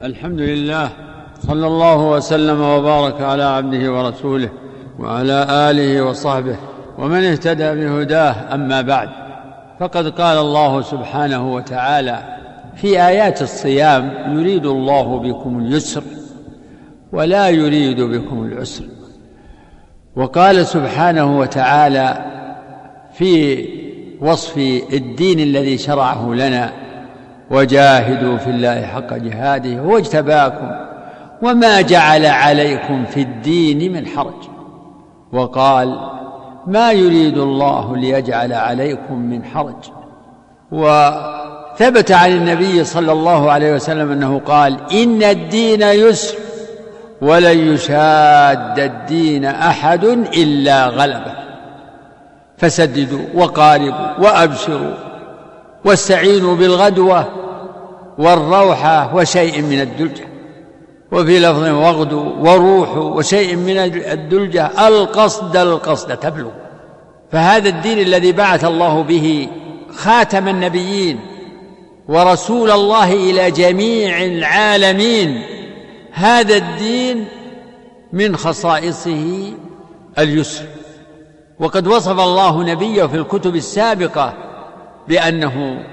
الحمد لله، صلى الله وسلم وبارك على عبده ورسوله وعلى آله وصحبه ومن اهتدى بهداه. أما بعد، فقد قال الله سبحانه وتعالى في آيات الصيام: يريد الله بكم اليسر ولا يريد بكم العسر. وقال سبحانه وتعالى في وصف الدين الذي شرعه لنا: وجاهدوا في الله حق جهاده هو اجتباكم وما جعل عليكم في الدين من حرج. وقال: ما يريد الله ليجعل عليكم من حرج. وثبت عن النبي صلى الله عليه وسلم أنه قال: إن الدين يسر ولن يشاد الدين أحد إلا غلبه، فسددوا وقاربوا وأبشروا واستعينوا بالغدوة والروحة وشيء من الدلجة، وفي لفظ: واغدوا وروحوا وشيء من الدلجة، القصد تبلغ. فهذا الدين الذي بعث الله به خاتم النبيين ورسول الله إلى جميع العالمين، هذا الدين من خصائصه اليسر. وقد وصف الله نبيه في الكتب السابقة بأنه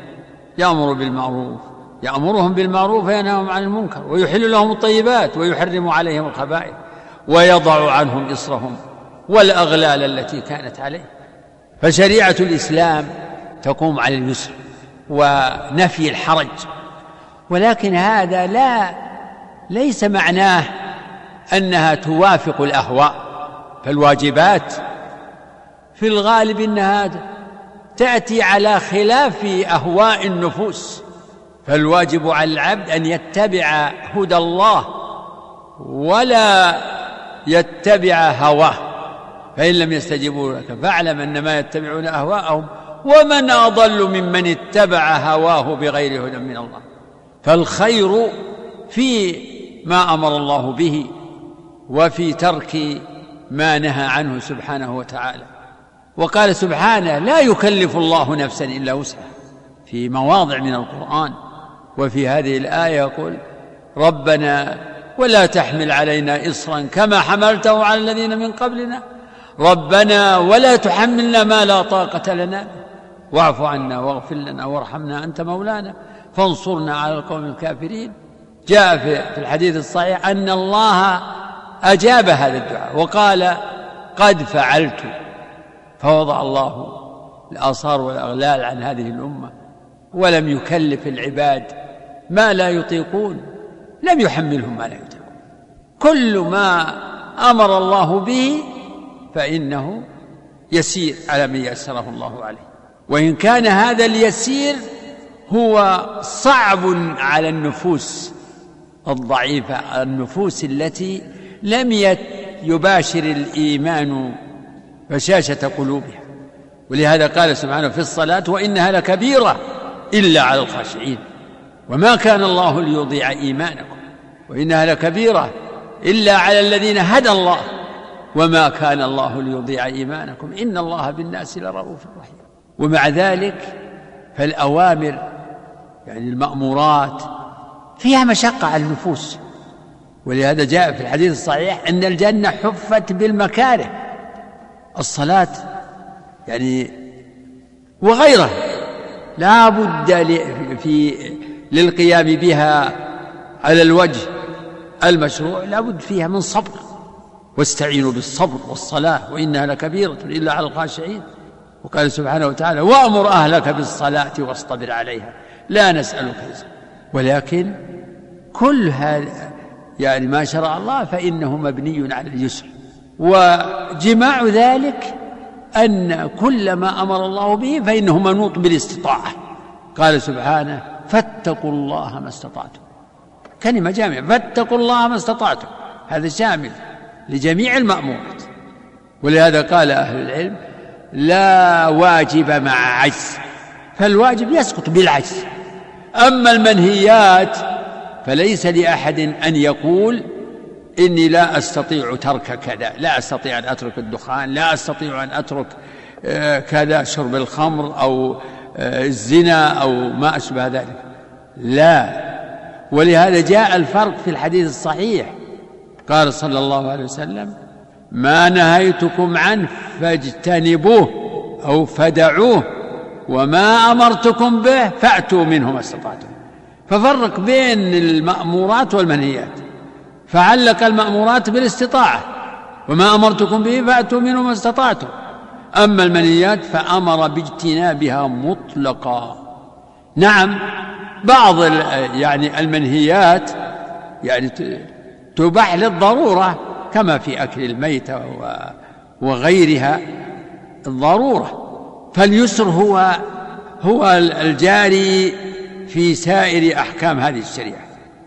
يأمرهم بالمعروف وينهاهم عن المنكر ويحل لهم الطيبات ويحرم عليهم الخبائث ويضع عنهم إصرهم والأغلال التي كانت عليه. فشريعة الإسلام تقوم على اليسر ونفي الحرج، ولكن هذا ليس معناه أنها توافق الأهواء. فالواجبات في الغالب أنها تأتي على خلاف أهواء النفوس، فالواجب على العبد أن يتبع هدى الله ولا يتبع هواه، فإن لم يستجيبوا لك فاعلم أنما يتبعون أهواءهم ومن أضل ممن اتبع هواه بغير هدى من الله. فالخير في ما أمر الله به وفي ترك ما نهى عنه سبحانه وتعالى. وقال سبحانه: لا يكلف الله نفسا إلا وسعها، في مواضع من القرآن. وفي هذه الآية يقول: ربنا ولا تحمل علينا إصرا كما حملته على الذين من قبلنا، ربنا ولا تحملنا ما لا طاقة لنا، واعف عنا واغفر لنا وارحمنا أنت مولانا فانصرنا على القوم الكافرين. جاء في الحديث الصحيح أن الله أجاب هذا الدعاء وقال: قد فعلت، فوضع الله الآثار والأغلال عن هذه الأمة ولم يكلف العباد ما لا يطيقون، لم يحملهم ما لا يطيقون. كل ما أمر الله به فإنه يسير على من يسره الله عليه، وإن كان هذا اليسير هو صعب على النفوس الضعيفة، النفوس التي لم يباشر الإيمان بشاشة قلوبها. ولهذا قال سبحانه في الصلاة: وإنها لكبيرة إلا على الخاشعين، وما كان الله ليضيع إيمانكم، وإنها لكبيرة إلا على الذين هدى الله، وما كان الله ليضيع إيمانكم إن الله بالناس لرؤوف رحيم. ومع ذلك فالأوامر يعني المأمورات فيها مشقة على النفوس، ولهذا جاء في الحديث الصحيح أن الجنة حفت بالمكاره، الصلاة يعني وغيرها لا بد للقيام بها على الوجه المشروع، لا بد فيها من صبر، واستعينوا بالصبر والصلاة وإنها لكبيرة إلا على الخاشعين. وقال سبحانه وتعالى: وأمر أهلك بالصلاة واصطبر عليها لا نسألك رزقا. ولكن كل هذا يعني ما شرع الله فإنه مبني على اليسر، وجماع ذلك أن كل ما أمر الله به فإنه منوط بالاستطاعة. قال سبحانه: فاتقوا الله ما استطعتم، كلمة جامعة، فاتقوا الله ما استطعتم، هذا شامل لجميع المأمورات. ولهذا قال أهل العلم: لا واجب مع عجز، فالواجب يسقط بالعجز. أما المنهيات فليس لأحد أن يقول: إني لا أستطيع ترك كذا، لا أستطيع أن أترك الدخان، لا أستطيع أن أترك كذا، شرب الخمر أو الزنا أو ما أشبه ذلك. لا، ولهذا جاء الفرق في الحديث الصحيح، قال صلى الله عليه وسلم: ما نهيتكم عنه فاجتنبوه أو فدعوه، وما أمرتكم به فأتوا منه ما استطعتم. ففرق بين المأمورات والمنهيات، فعلق المأمورات بالاستطاعة، وما أمرتكم به فأتوا منه ما استطعتم. أما المنهيات فأمر باجتنابها مطلقا. نعم، بعض المنهيات تباح للضرورة، كما في أكل الميتة وغيرها الضرورة، فاليسر هو الجاري في سائر أحكام هذه الشريعة.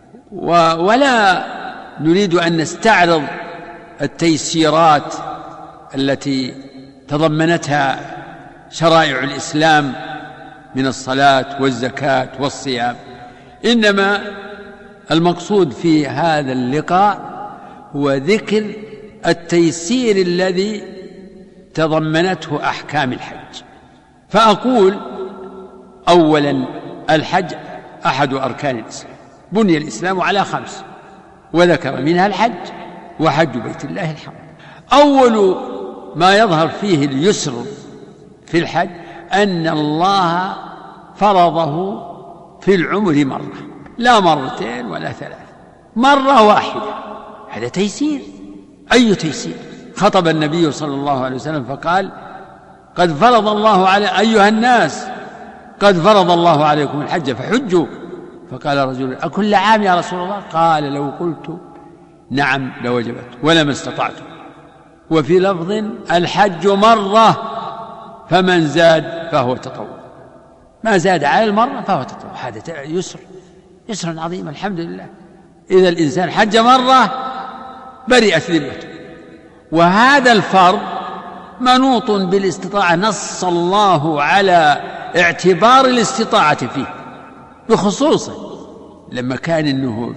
ولا نريد أن نستعرض التيسيرات التي تضمنتها شرائع الإسلام من الصلاة والزكاة والصيام، إنما المقصود في هذا اللقاء هو ذكر التيسير الذي تضمنته أحكام الحج. فأقول: أولا، الحج أحد أركان الإسلام، بني الإسلام على 5، وذكر منها الحج وحج بيت الله الحرام. أول ما يظهر فيه اليسر في الحج أن الله فرضه في العمر مرة، لا مرتين ولا 3، مرة واحدة. هذا تيسير. أي تيسير؟ خطب النبي صلى الله عليه وسلم فقال: قد فرض الله على أيها الناس قد فرض الله عليكم الحج فحجوا. فقال رجل: أكل عام يا رسول الله؟ قال: لو قلت نعم لوجبت ولما استطعتم. وفي لفظ: الحج مرة فمن زاد فهو تطوع، ما زاد على المرة فهو تطوع. هذا يسر عظيم، الحمد لله. إذا الإنسان حج مرة برئت ذمته، وهذا الفرض منوط بالاستطاعة. نص الله على اعتبار الاستطاعة فيه بخصوصه، لما كان إنه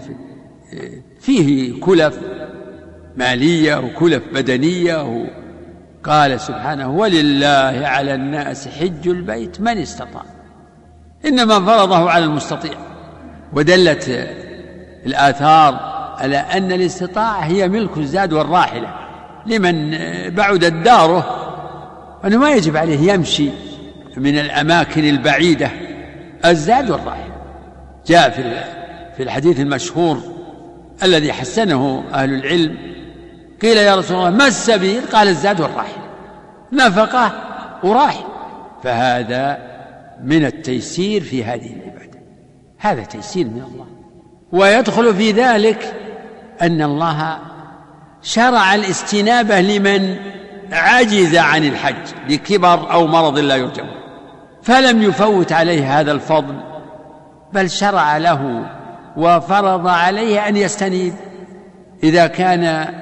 فيه كلف مالية وكلف بدنية، قال سبحانه: ولله على الناس حج البيت من استطاع. إنما فرضه على المستطيع. ودلت الآثار على أن الاستطاعة هي ملك الزاد والراحلة لمن بعدت داره، أنه ما يجب عليه يمشي من الأماكن البعيدة. الزاد والراحلة جاء في الحديث المشهور الذي حسنه أهل العلم، قيل: يا رسول الله ما السبيل؟ قال: الزاد والراحلة، نفقة وراحل. فهذا من التيسير في هذه العبادة، هذا تيسير من الله. ويدخل في ذلك أن الله شرع الاستنابة لمن عجز عن الحج لكبر أو مرض لا يرجى، فلم يفوت عليه هذا الفضل، بل شرع له وفرض عليه أن يستنيب إذا كان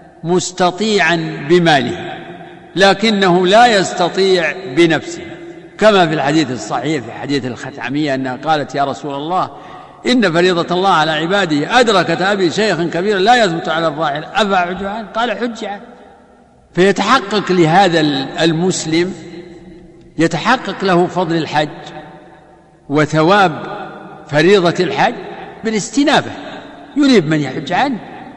مستطيعا بماله، لكنه لا يستطيع بنفسه، كما في الحديث الصحيح في حديث الخثعمية أنها قالت: يا رسول الله، إن فريضة الله على عباده أدركت أبي شيخا كبيرا لا يثبت على الراحل أفأحج عنه؟ قال: حج عنه. فيتحقق لهذا المسلم، يتحقق له فضل الحج وثواب فريضة الحج بالاستنابة، ينيب من يحج عنه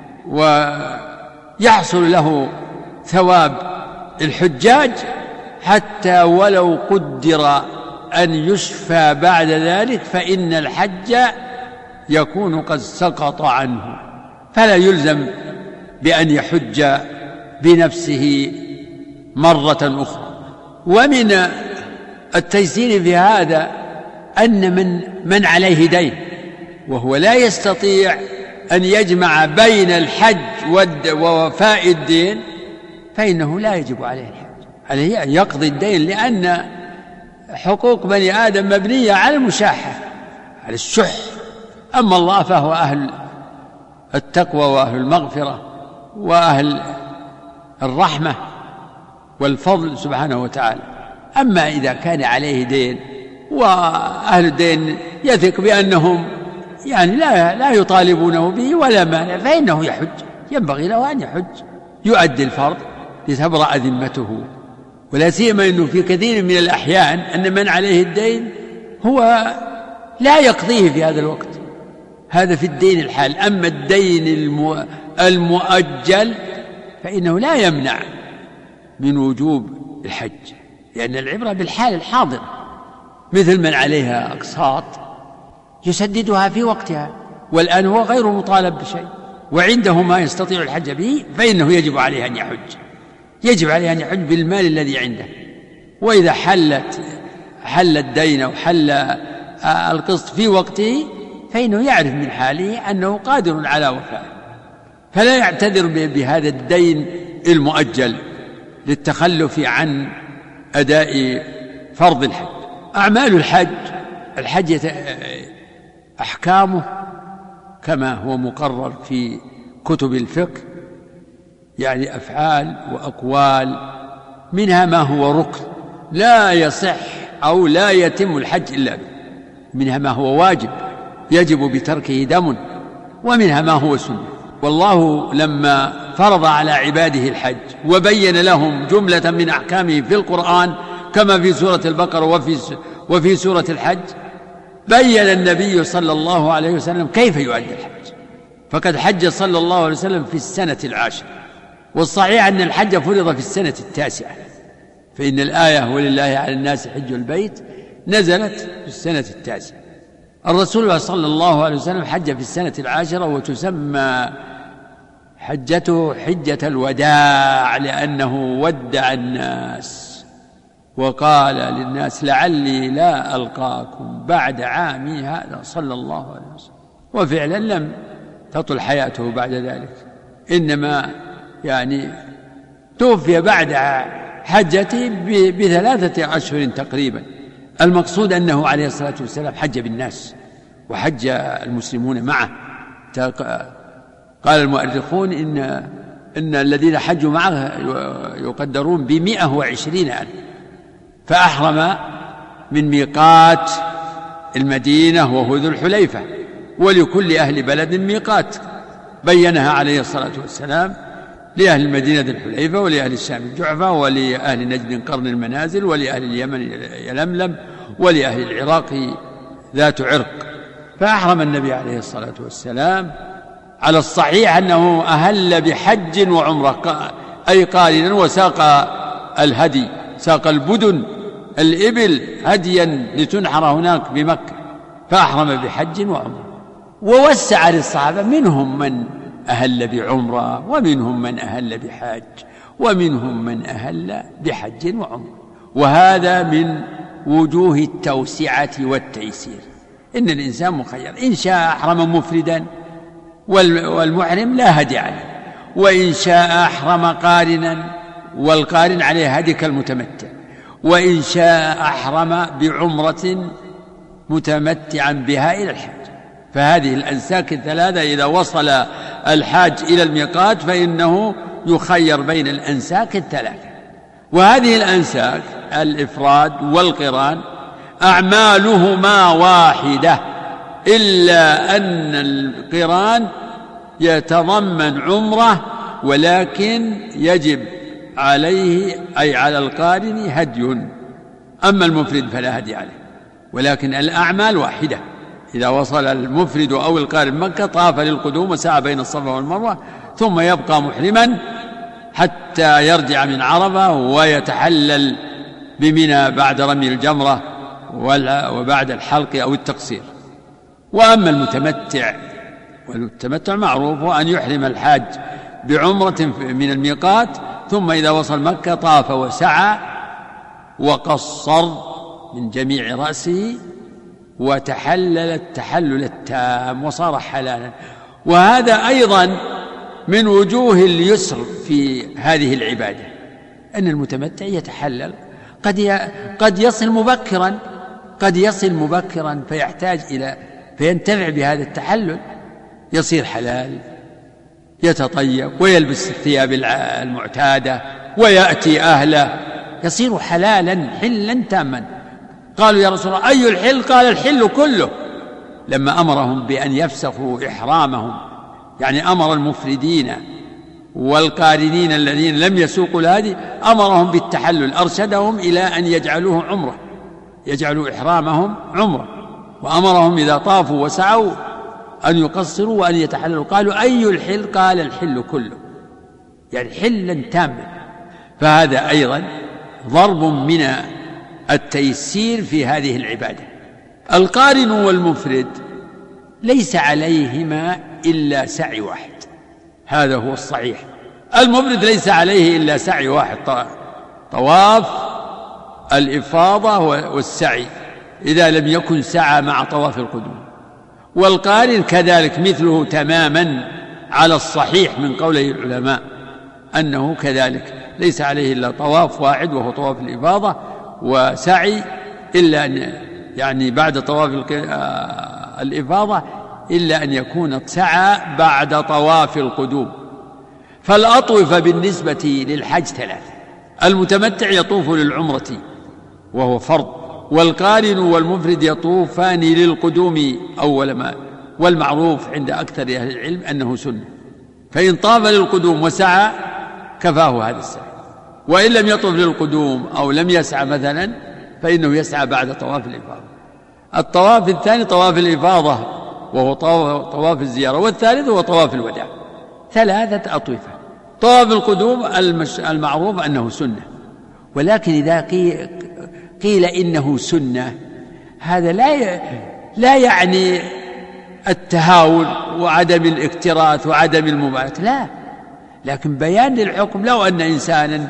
ويحصل له ثواب الحجاج، حتى ولو قدر أن يشفى بعد ذلك فإن الحج يكون قد سقط عنه، فلا يلزم بأن يحج بنفسه مرة أخرى. ومن التيسير في هذا أن من عليه دين وهو لا يستطيع أن يجمع بين الحج ووفاء الدين، فإنه لا يجب عليه الحج، عليه أن يقضي الدين، لأن حقوق بني آدم مبنية على المشاحة، على الشح. أما الله فهو أهل التقوى وأهل المغفرة وأهل الرحمة والفضل سبحانه وتعالى. أما إذا كان عليه دين وأهل الدين يثق بأنهم لا يطالبونه به ولا مانع، فإنه يحج، ينبغي له أن يحج، يؤدي الفرض لتبرأ ذمته. ولا سيما أنه في كثير من الأحيان أن من عليه الدين هو لا يقضيه في هذا الوقت، هذا في الدين الحال. أما الدين المؤجل فإنه لا يمنع من وجوب الحج، لأن العبرة بالحال الحاضر، مثل من عليها أقساط يسددها في وقتها، والآن هو غير مطالب بشيء وعنده ما يستطيع الحج به، فإنه يجب عليه أن يحج، يجب عليه أن يحج بالمال الذي عنده. وإذا حل الدين أو حل القسط في وقته فإنه يعرف من حاله أنه قادر على وفائه، فلا يعتذر بهذا الدين المؤجل للتخلف عن أداء فرض الحج. أعمال الحج أحكامه كما هو مقرر في كتب الفقه، يعني أفعال وأقوال، منها ما هو ركن لا يصح أو لا يتم الحج إلا به، منها ما هو واجب يجب بتركه دم، ومنها ما هو سنة. والله لما فرض على عباده الحج وبين لهم جملة من أحكامه في القرآن كما في سورة البقرة وفي سورة الحج، بين النبي صلى الله عليه وسلم كيف يؤدي الحج، فقد حج صلى الله عليه وسلم في السنة 10، والصحيح أن الحج فرض في السنة 9، فإن الآية ولله على الناس حج البيت نزلت في السنة 9. الرسول صلى الله عليه وسلم حج في السنة 10، وتسمى حجته حجة الوداع، لأنه ودع الناس وقال للناس لعلي لا ألقاكم بعد عامي هذا صلى الله عليه وسلم. وفعلا لم تطل حياته بعد ذلك، إنما يعني توفي بعد حجته ب3 أشهر تقريبا. المقصود أنه عليه الصلاة والسلام حج بالناس وحج المسلمون معه. قال المؤرخون إن الذين حجوا معه يقدرون ب120,000. فأحرم من ميقات المدينة وهو ذو الحليفة، ولكل أهل بلد ميقات بينها عليه الصلاة والسلام، لأهل المدينة ذو الحليفة، ولأهل الشام الجعفة، ولأهل نجد قرن المنازل، ولأهل اليمن يلملم، ولأهل العراق ذات عرق. فأحرم النبي عليه الصلاة والسلام على الصحيح أنه أهل بحج وعمرة، أي قارنا، وساق الهدي، ساق البدن الإبل هديا لتنحر هناك بمكة، فأحرم بحج وعمرة. ووسع للصحابة، منهم من أهل بعمرة، ومنهم من أهل بحج، ومنهم من أهل بحج وعمرة. وهذا من وجوه التوسعة والتيسير، إن الإنسان مخير، إن شاء أحرم مفردا والمحرم لا هدي عليه، وإن شاء أحرم قارنا والقارن عليه هدي كالمتمتع، وإن شاء أحرم بعمرة متمتعا بها إلى الحج. فهذه الأنساك الثلاثة إذا وصل الحاج إلى الميقات فإنه يخير بين الأنساك الثلاثة. وهذه الأنساك الإفراد والقران أعمالهما واحدة، إلا أن القران يتضمن عمرة، ولكن يجب عليه أي على القارن هدي، أما المفرد فلا هدي عليه، ولكن الأعمال واحدة. إذا وصل المفرد أو القارن مكة طاف للقدوم وسعى بين الصفا والمروة، ثم يبقى محرما حتى يرجع من عرفة ويتحلل بمنى بعد رمي الجمرة وبعد الحلق أو التقصير. وأما المتمتع، والتمتع معروف أن يحرم الحاج بعمرة من الميقات، ثم إذا وصل مكة طاف وسعى وقصر من جميع رأسه وتحلل التحلل التام وصار حلالا. وهذا أيضا من وجوه اليسر في هذه العبادة، أن المتمتع يتحلل، قد يصل مبكرا فيحتاج فينتفع بهذا التحلل، يصير حلال، يتطيب ويلبس الثياب المعتادة ويأتي أهله، يصير حلالا حلا تاما. قالوا يا رسول الله أي الحل؟ قال الحل كله، لما أمرهم بأن يفسخوا إحرامهم، يعني أمر المفردين والقارنين الذين لم يسوقوا الهدي، أمرهم بالتحلل، أرشدهم إلى أن يجعلوه عمرة، يجعلوا إحرامهم عمرة، وأمرهم إذا طافوا وسعوا أن يقصروا وأن يتحللوا. قالوا أي الحل؟ قال الحل كله، يعني حلا تاما. فهذا أيضا ضرب من التيسير في هذه العبادة. القارن والمفرد ليس عليهما إلا سعي واحد، هذا هو الصحيح. المفرد ليس عليه إلا سعي واحد، طواف الإفاضة والسعي، إذا لم يكن سعى مع طواف القدوم. والقارن كذلك مثله تماما على الصحيح من قوله العلماء، أنه كذلك ليس عليه إلا طواف واحد وهو طواف الإفاضة، وسعي إلا أن يعني بعد طواف الإفاضة إلا أن يكون سعى بعد طواف القدوم. فالأطوفة بالنسبة للحج ثلاثة: المتمتع يطوف للعمرة وهو فرض، والقارن والمفرد يطوفان للقدوم أول ما، والمعروف عند أكثر أهل العلم أنه سنة، فإن طاف للقدوم وسعى كفاه هذا السعي، وإن لم يطوف للقدوم أو لم يسعى مثلا فإنه يسعى بعد طواف الإفاضة. الطواف الثاني طواف الإفاضة وهو طواف الزيارة، والثالث هو طواف الوداع، ثلاثة أطوفة. طواف القدوم المعروف أنه سنة، ولكن إذا قيل إنه سنة هذا لا يعني التهاون وعدم الاكتراث وعدم المبالاة، لا، لكن بيان للحكم. لو أن إنسانا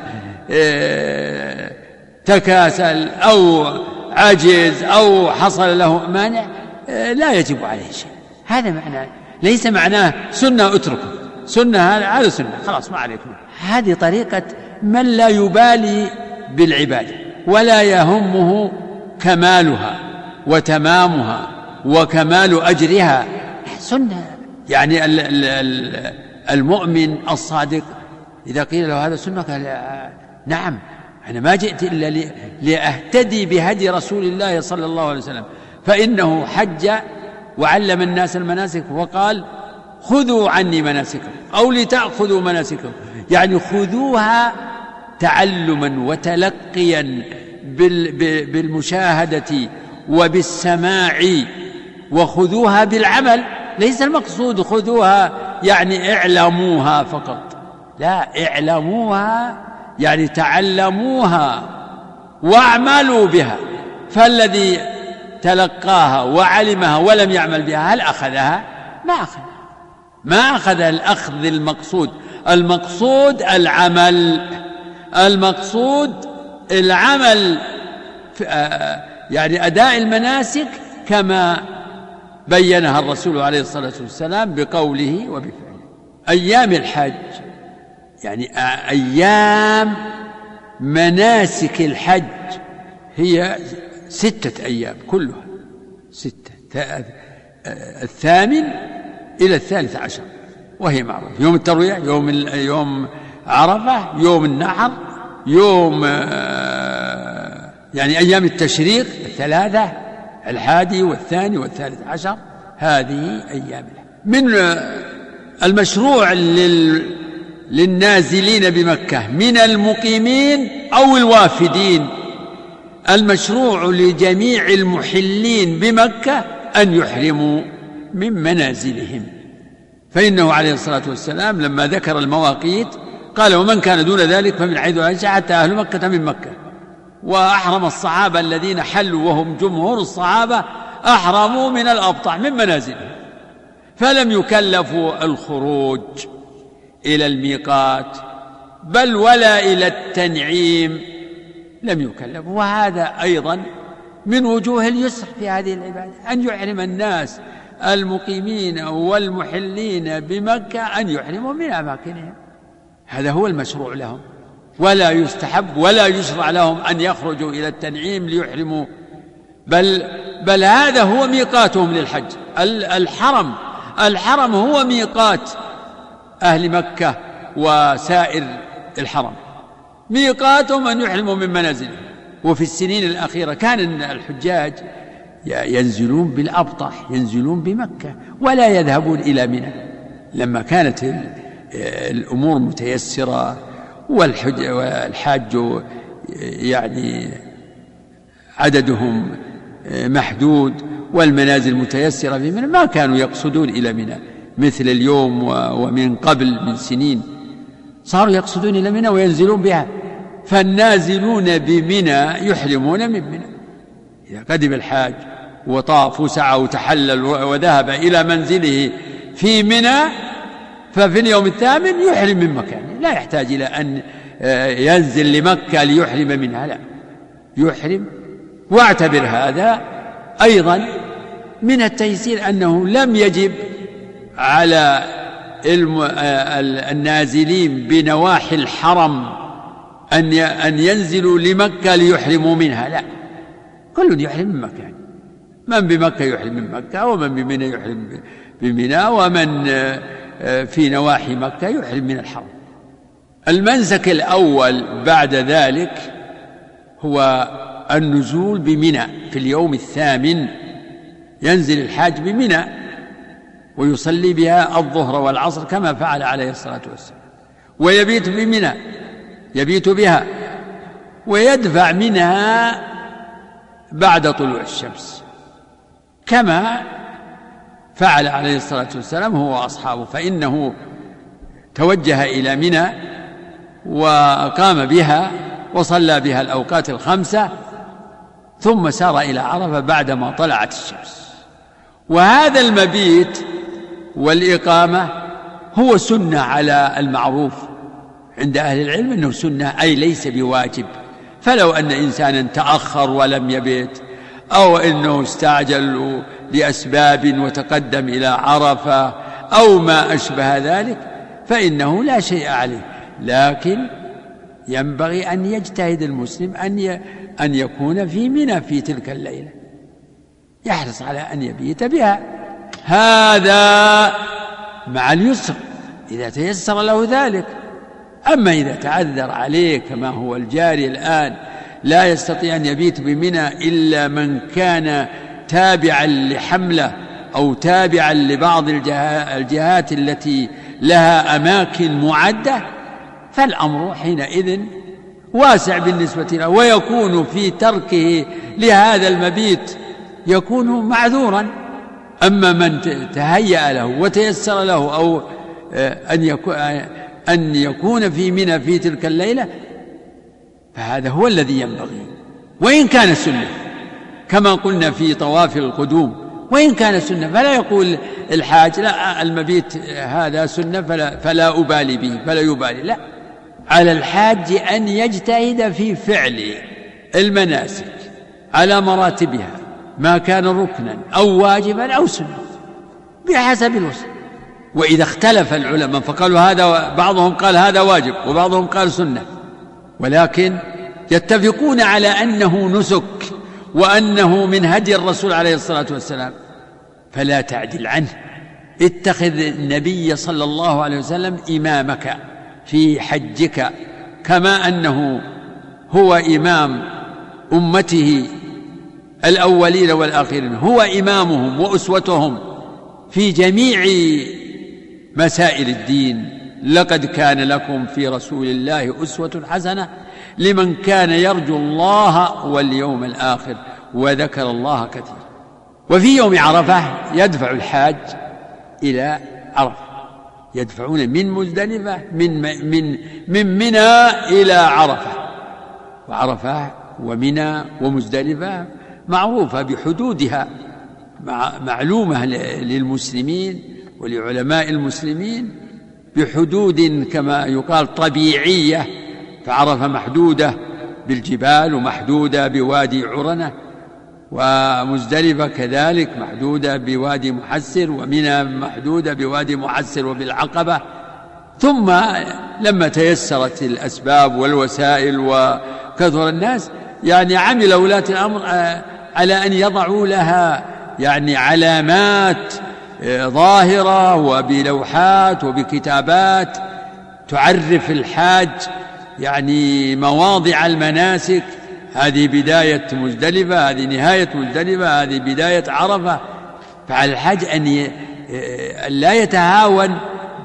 تكاسل أو عجز أو حصل له مانع لا يجب عليه شيء، هذا معناه، ليس معناه سنة اتركه، سنة هذا سنة خلاص ما عليكم. هذه طريقة من لا يبالي بالعبادة ولا يهمه كمالها وتمامها وكمال أجرها. سنة يعني المؤمن الصادق إذا قيل له هذا سنة قال نعم، أنا ما جئت إلا لأهتدي بهدي رسول الله صلى الله عليه وسلم، فإنه حج وعلم الناس المناسك وقال خذوا عني مناسككم أو لتأخذوا مناسككم، يعني خذوها تعلما وتلقيا بالمشاهدة وبالسماع، وخذوها بالعمل. ليس المقصود خذوها يعني اعلموها فقط، لا، اعلموها يعني تعلموها واعملوا بها. فالذي تلقاها وعلمها ولم يعمل بها هل أخذها؟ ما أخذ الأخذ المقصود. المقصود العمل، المقصود العمل يعني أداء المناسك كما بينها الرسول عليه الصلاة والسلام بقوله وبفعله. أيام الحج يعني أيام مناسك الحج هي 6 أيام كلها 6، 8 إلى 13، وهي معروفة: يوم التروية، يوم عرفة، يوم النحر، يوم يعني أيام التشريق 3، 11 و2 و13، هذه أيام. من المشروع للنازلين بمكة من المقيمين أو الوافدين، المشروع لجميع المحلين بمكة أن يحرموا من منازلهم، فإنه عليه الصلاة والسلام لما ذكر المواقيت قال: ومن كان دون ذلك فمن حيث أنشأ حتى أهل مكة من مكة. وأحرم الصحابة الذين حلوا وهم جمهور الصحابة أحرموا من الأبطح من منازلهم، فلم يكلفوا الخروج إلى الميقات بل ولا إلى التنعيم، لم يكلفوا. وهذا أيضا من وجوه اليسر في هذه العبادة، أن يحرم الناس المقيمين والمحلين بمكة أن يحرموا من أماكنهم، هذا هو المشروع لهم، ولا يستحب ولا يشرع لهم أن يخرجوا إلى التنعيم ليحرموا، بل هذا هو ميقاتهم للحج. الحرم هو ميقات أهل مكة وسائر الحرم، ميقاتهم أن يحرموا من منازلهم. وفي السنين الأخيرة كان الحجاج ينزلون بالأبطح، ينزلون بمكة ولا يذهبون إلى منى، لما كانت الأمور متيسرة والحاج يعني عددهم محدود والمنازل متيسرة في منى، ما كانوا يقصدون إلى منى مثل اليوم ومن قبل من سنين، صاروا يقصدون إلى منى وينزلون بها. فالنازلون بمنى يحرمون من منى. إذا قدم الحاج وطاف وسعى وتحلل وذهب إلى منزله في منى، ففي اليوم الثامن يحرم من مكانه، لا يحتاج إلى أن ينزل لمكة ليحرم منها، لا، يحرم. واعتبر هذا أيضا من التيسير، أنه لم يجب على النازلين بنواحي الحرم أن ينزلوا لمكة ليحرموا منها، لا، كل يحرم من مكانه، من بمكة يحرم من مكة، ومن بمنى يحرم بمنى، ومن في نواحي مكة يحرم من الحرم. المنسك الأول بعد ذلك هو النزول بمنى في اليوم الثامن، ينزل الحاج بمنى ويصلي بها الظهر والعصر كما فعل عليه الصلاة والسلام، ويبيت بمنى، يبيت بها ويدفع منها بعد طلوع الشمس كما فعل عليه الصلاة والسلام هو وأصحابه. فإنه توجه إلى منى وقام بها وصلى بها الأوقات الخمسة، ثم سار إلى عرفة بعدما طلعت الشمس. وهذا المبيت والإقامة هو سنة على المعروف عند أهل العلم أنه سنة، أي ليس بواجب. فلو أن إنسانا تأخر ولم يبيت، أو أنه استعجل لأسباب وتقدم إلى عرفة أو ما أشبه ذلك، فإنه لا شيء عليه. لكن ينبغي أن يجتهد المسلم أن يكون في منى في تلك الليلة، يحرص على أن يبيت بها، هذا مع اليسر إذا تيسر له ذلك. أما إذا تعذر عليه كما هو الجاري الآن، لا يستطيع أن يبيت بمنى إلا من كان تابعا لحملة أو تابعا لبعض الجهات التي لها أماكن معدة، فالأمر حينئذ واسع بالنسبة له، ويكون في تركه لهذا المبيت يكون معذورا. أما من تهيأ له وتيسر له أو أن يكون في منى في تلك الليلة، فهذا هو الذي ينبغي، وإن كان سنة كما قلنا في طواف القدوم، وإن كان سنة. فلا يقول الحاج لا المبيت هذا سنة فلا أبالي به، فلا يبالي، لا، على الحاج أن يجتهد في فعل المناسك على مراتبها، ما كان ركنا أو واجبا أو سنة بحسب الوسع. وإذا اختلف العلماء فقالوا هذا، بعضهم قال هذا واجب وبعضهم قال سنة، ولكن يتفقون على أنه نسك وأنه من هدي الرسول عليه الصلاة والسلام، فلا تعدل عنه. اتخذ النبي صلى الله عليه وسلم إمامك في حجك، كما أنه هو إمام أمته الأولين والآخرين، هو إمامهم وأسوتهم في جميع مسائل الدين. لقد كان لكم في رسول الله أسوة حسنة لمن كان يرجو الله واليوم الآخر وذكر الله كثيرا. وفي يوم عرفة يدفع الحاج إلى عرفة، يدفعون من مزدلفة من منى إلى عرفة، وعرفة ومنى ومزدلفة معروفة بحدودها، معلومة للمسلمين ولعلماء المسلمين بحدود كما يقال طبيعية. فعرفة محدودة بالجبال ومحدودة بوادي عرنة، ومزدلفة كذلك محدودة بوادي محسر، ومنى محدودة بوادي محسر وبالعقبة. ثم لما تيسرت الأسباب والوسائل وكثر الناس، يعني عمل ولاة الأمر على أن يضعوا لها يعني علامات ظاهرة وبلوحات وبكتابات تعرف الحاج يعني مواضع المناسك، هذه بداية مزدلفة، هذه نهاية مزدلفة، هذه بداية عرفة. فعلى الحاج أن لا يتهاون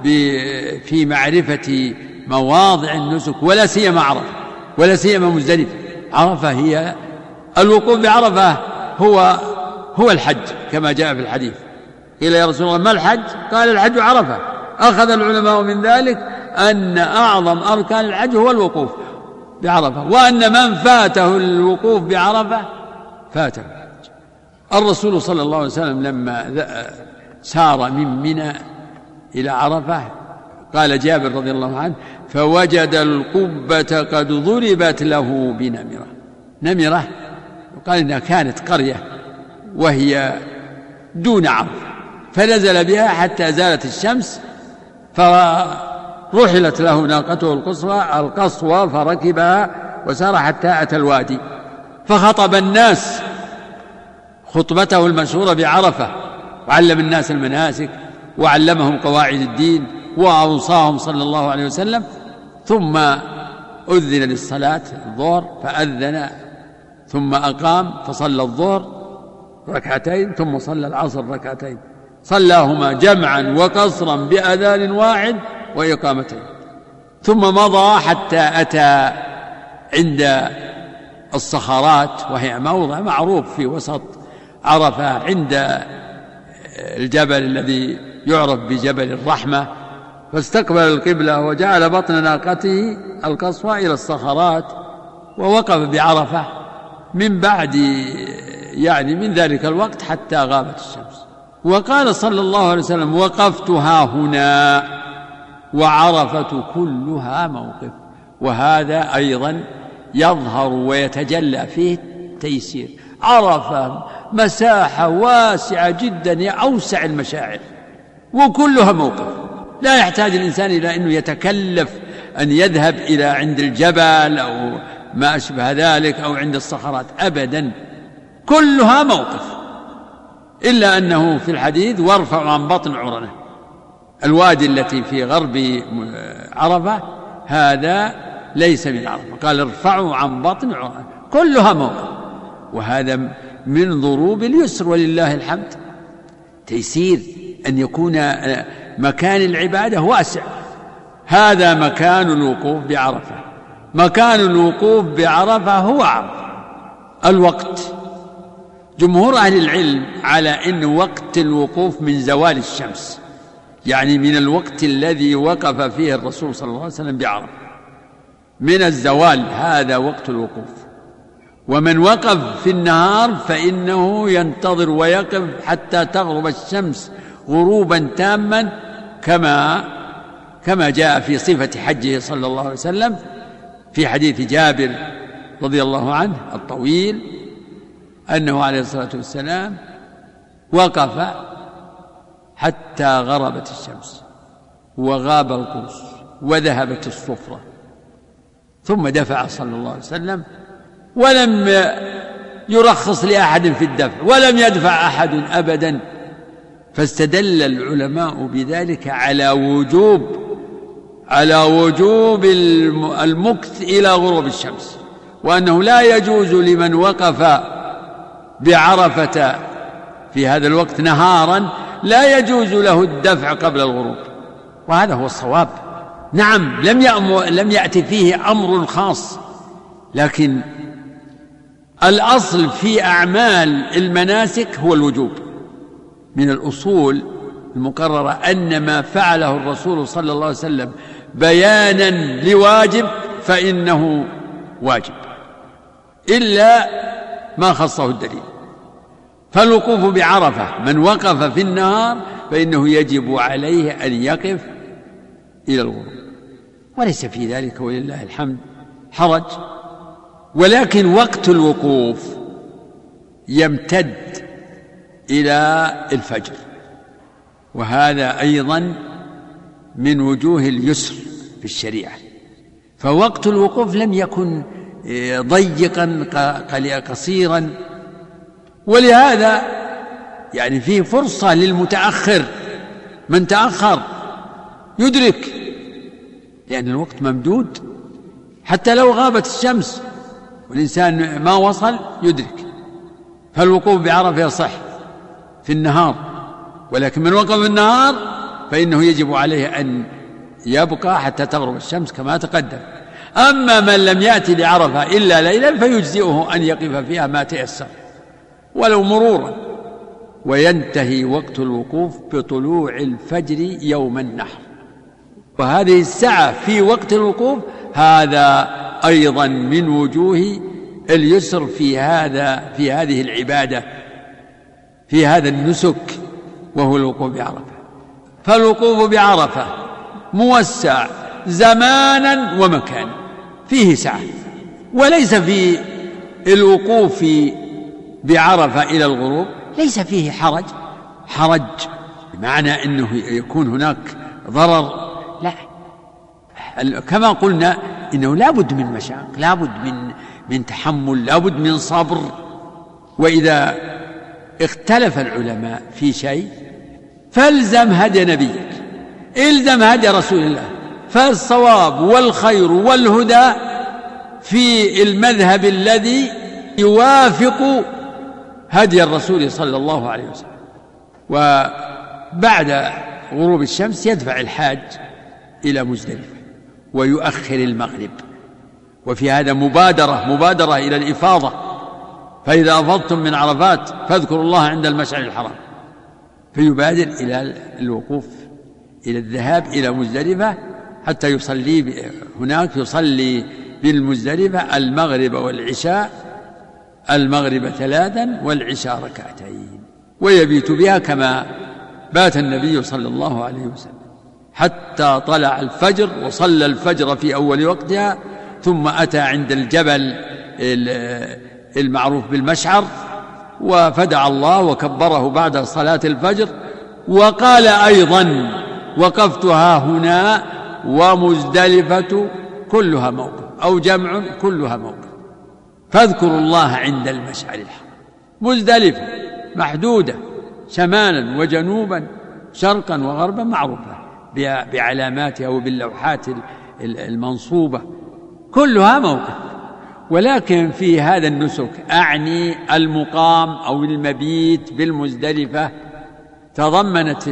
في معرفة مواضع النسك، ولا سيما عرفة ولا سيما مزدلفة. عرفة هي الوقوف بعرفة هو الحج كما جاء في الحديث. قيل يا رسول الله ما الحج؟ قال الحج عرفة. أخذ العلماء من ذلك أن أعظم أركان الحج هو الوقوف بعرفة، وأن من فاته الوقوف بعرفة فاته الحج. الرسول صلى الله عليه وسلم لما سار من منى إلى عرفة قال جابر رضي الله عنه فوجد القبة قد ضربت له بنمرة. نمرة قال إنها كانت قرية وهي دون عرفة، فنزل بها حتى زالت الشمس، فرحلت له ناقته القصوى فركبها وسار حتى أتى الوادي، فخطب الناس خطبته المشهورة بعرفة، وعلم الناس المناسك وعلمهم قواعد الدين وأوصاهم صلى الله عليه وسلم. ثم أذن للصلاة الظهر فأذن، ثم أقام فصلى الظهر ركعتين، ثم صلى العصر ركعتين، صلاهما جمعا وقصرا بأذان واحد وإقامتين، ثم مضى حتى أتى عند الصخرات، وهي موضع معروف في وسط عرفة عند الجبل الذي يعرف بجبل الرحمة، فاستقبل القبلة وجعل بطن ناقته القصوى إلى الصخرات ووقف بعرفة من بعد من ذلك الوقت حتى غابت الشمس. وقال صلى الله عليه وسلم وقفت ها هنا وعرفة كلها موقف. وهذا أيضا يظهر ويتجلى فيه تيسير. عرفة مساحة واسعة جدا، أوسع المشاعر، وكلها موقف، لا يحتاج الإنسان إلى أنه يتكلف أن يذهب إلى عند الجبل أو ما أشبه ذلك أو عند الصخرات أبدا، كلها موقف، إلا أنه في الحديث وارفع عن بطن عرنة، الوادي التي في غرب عرفة هذا ليس من عرفة، قال ارفعوا عن بطن عرنة، كلها موقف. وهذا من ضروب اليسر ولله الحمد، تيسير أن يكون مكان العبادة واسع. هذا مكان الوقوف بعرفة. مكان الوقوف بعرفة هو عرفة. الوقت، جمهور أهل العلم على أن وقت الوقوف من زوال الشمس، يعني من الوقت الذي وقف فيه الرسول صلى الله عليه وسلم بعرفة، من الزوال هذا وقت الوقوف. ومن وقف في النهار فإنه ينتظر ويقف حتى تغرب الشمس غروبا تاما، كما جاء في صفة حجه صلى الله عليه وسلم في حديث جابر رضي الله عنه الطويل، أنه عليه الصلاة والسلام وقف حتى غربت الشمس وغاب القرص وذهبت الصفرة، ثم دفع صلى الله عليه وسلم، ولم يرخص لأحد في الدفع، ولم يدفع أحد أبدا. فاستدل العلماء بذلك على وجوب المكث إلى غروب الشمس، وأنه لا يجوز لمن وقف بعرفة في هذا الوقت نهارا لا يجوز له الدفع قبل الغروب، وهذا هو الصواب. نعم لم يأتي فيه أمر خاص، لكن الأصل في أعمال المناسك هو الوجوب. من الأصول المقررة أن ما فعله الرسول صلى الله عليه وسلم بيانا لواجب فإنه واجب، إلا ما خصه الدليل. فالوقوف بعرفة من وقف في النهار فإنه يجب عليه أن يقف إلى الغروب، وليس في ذلك ولله الحمد حرج. ولكن وقت الوقوف يمتد إلى الفجر، وهذا أيضا من وجوه اليسر في الشريعة. فوقت الوقوف لم يكن ضيقا قصيرا، ولهذا فيه فرصة للمتأخر، من تأخر يدرك، لأن الوقت ممدود، حتى لو غابت الشمس والإنسان ما وصل يدرك. فالوقوف بعرفة يصح في النهار، ولكن من وقف النهار فإنه يجب عليه أن يبقى حتى تغرب الشمس كما تقدم. أما من لم يأتي بعرفة إلا ليلا فيجزئه أن يقف فيها ما تيسر ولو مرورا، وينتهي وقت الوقوف بطلوع الفجر يوم النحر. وهذه السعة في وقت الوقوف هذا أيضا من وجوه اليسر في هذه العبادة، في هذا النسك، وهو الوقوف بعرفة. فالوقوف بعرفة موسع زمانا ومكانا، فيه سعة، وليس في الوقوف بعرفة إلى الغروب ليس فيه حرج بمعنى أنه يكون هناك ضرر، لا، كما قلنا إنه لا بد من مشاق، لا بد من تحمل، لا بد من صبر. وإذا اختلف العلماء في شيء فالزم هدي نبيك، الزم هدي رسول الله، فالصواب والخير والهدى في المذهب الذي يوافق هدي الرسول صلى الله عليه وسلم. وبعد غروب الشمس يدفع الحاج إلى مزدلفة ويؤخر المغرب، وفي هذا مبادرة إلى الإفاضة. فإذا أفضتم من عرفات فاذكروا الله عند المشعر الحرام، فيبادر إلى الوقوف، إلى الذهاب إلى مزدلفة حتى يصلي هناك، يصلي بالمزدلفة المغرب والعشاء، المغرب 3 والعشاء 2، ويبيت بها كما بات النبي صلى الله عليه وسلم حتى طلع الفجر، وصلى الفجر في أول وقتها، ثم أتى عند الجبل المعروف بالمشعر وفدع الله وكبره بعد صلاة الفجر، وقال أيضا: وقفتها هنا ومزدلفة كلها موقف، أو جمع كلها موقف، فاذكروا الله عند المشعر الحرام. مزدلفة محدودة شمالا وجنوبا شرقا وغربا، معروفة بعلاماتها وباللوحات المنصوبة، كلها موقف. ولكن في هذا النسك أعني المقام أو المبيت بالمزدلفة تضمنت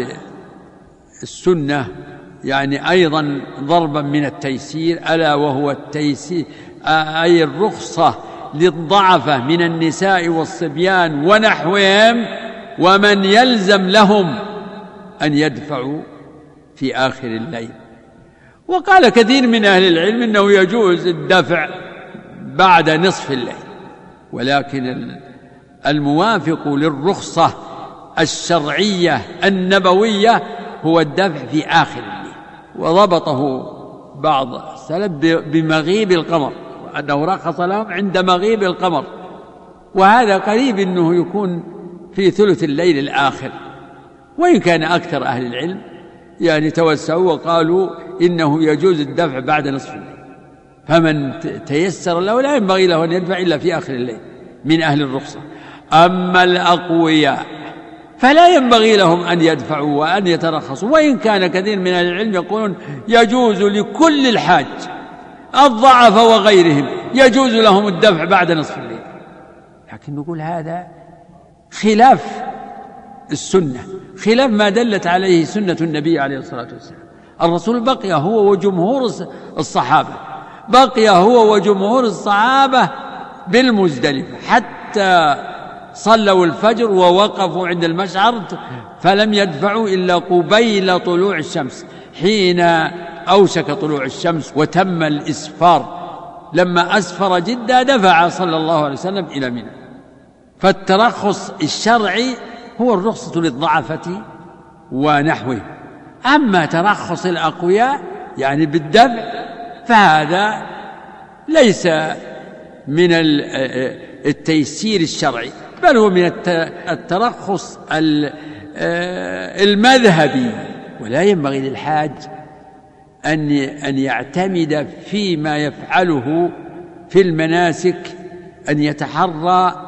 السنة يعني أيضا ضربا من التيسير، ألا وهو التيسير أي الرخصة للضعفة من النساء والصبيان ونحوهم، ومن يلزم لهم أن يدفعوا في آخر الليل. وقال كثير من أهل العلم إنه يجوز الدفع بعد نصف الليل، ولكن الموافق للرخصة الشرعية النبوية هو الدفع في آخر الليل. وضبطه بعض السلف بمغيب القمر، وأنه رخص لهم عند مغيب القمر، وهذا قريب أنه يكون في ثلث الليل الآخر. وإن كان أكثر أهل العلم يعني توسعوا وقالوا إنه يجوز الدفع بعد نصف الليل، فمن تيسر له لا ينبغي له أن يدفع إلا في آخر الليل من أهل الرخصة. أما الأقوياء فلا ينبغي لهم أن يدفعوا وأن يترخصوا، وإن كان كثير من أهل العلم يقولون يجوز لكل الحاج الضعف وغيرهم يجوز لهم الدفع بعد نصف الليل. لكن نقول هذا خلاف السنة، خلاف ما دلت عليه سنة النبي عليه الصلاة والسلام. الرسول بقي هو وجمهور الصحابة، بقي هو وجمهور الصحابة بالمزدلفة حتى صلوا الفجر ووقفوا عند المشعر، فلم يدفعوا إلا قبيل طلوع الشمس، حين أوشك طلوع الشمس وتم الإسفار. لما أسفر جدا دفع صلى الله عليه وسلم إلى منى. فالترخص الشرعي هو الرخصة للضعفة ونحوه. أما ترخص الأقوياء يعني بالدفع فهذا ليس من التيسير الشرعي، بل هو من الترخص المذهبي. ولا ينبغي للحاج أن يعتمد فيما يفعله في المناسك أن يتحرى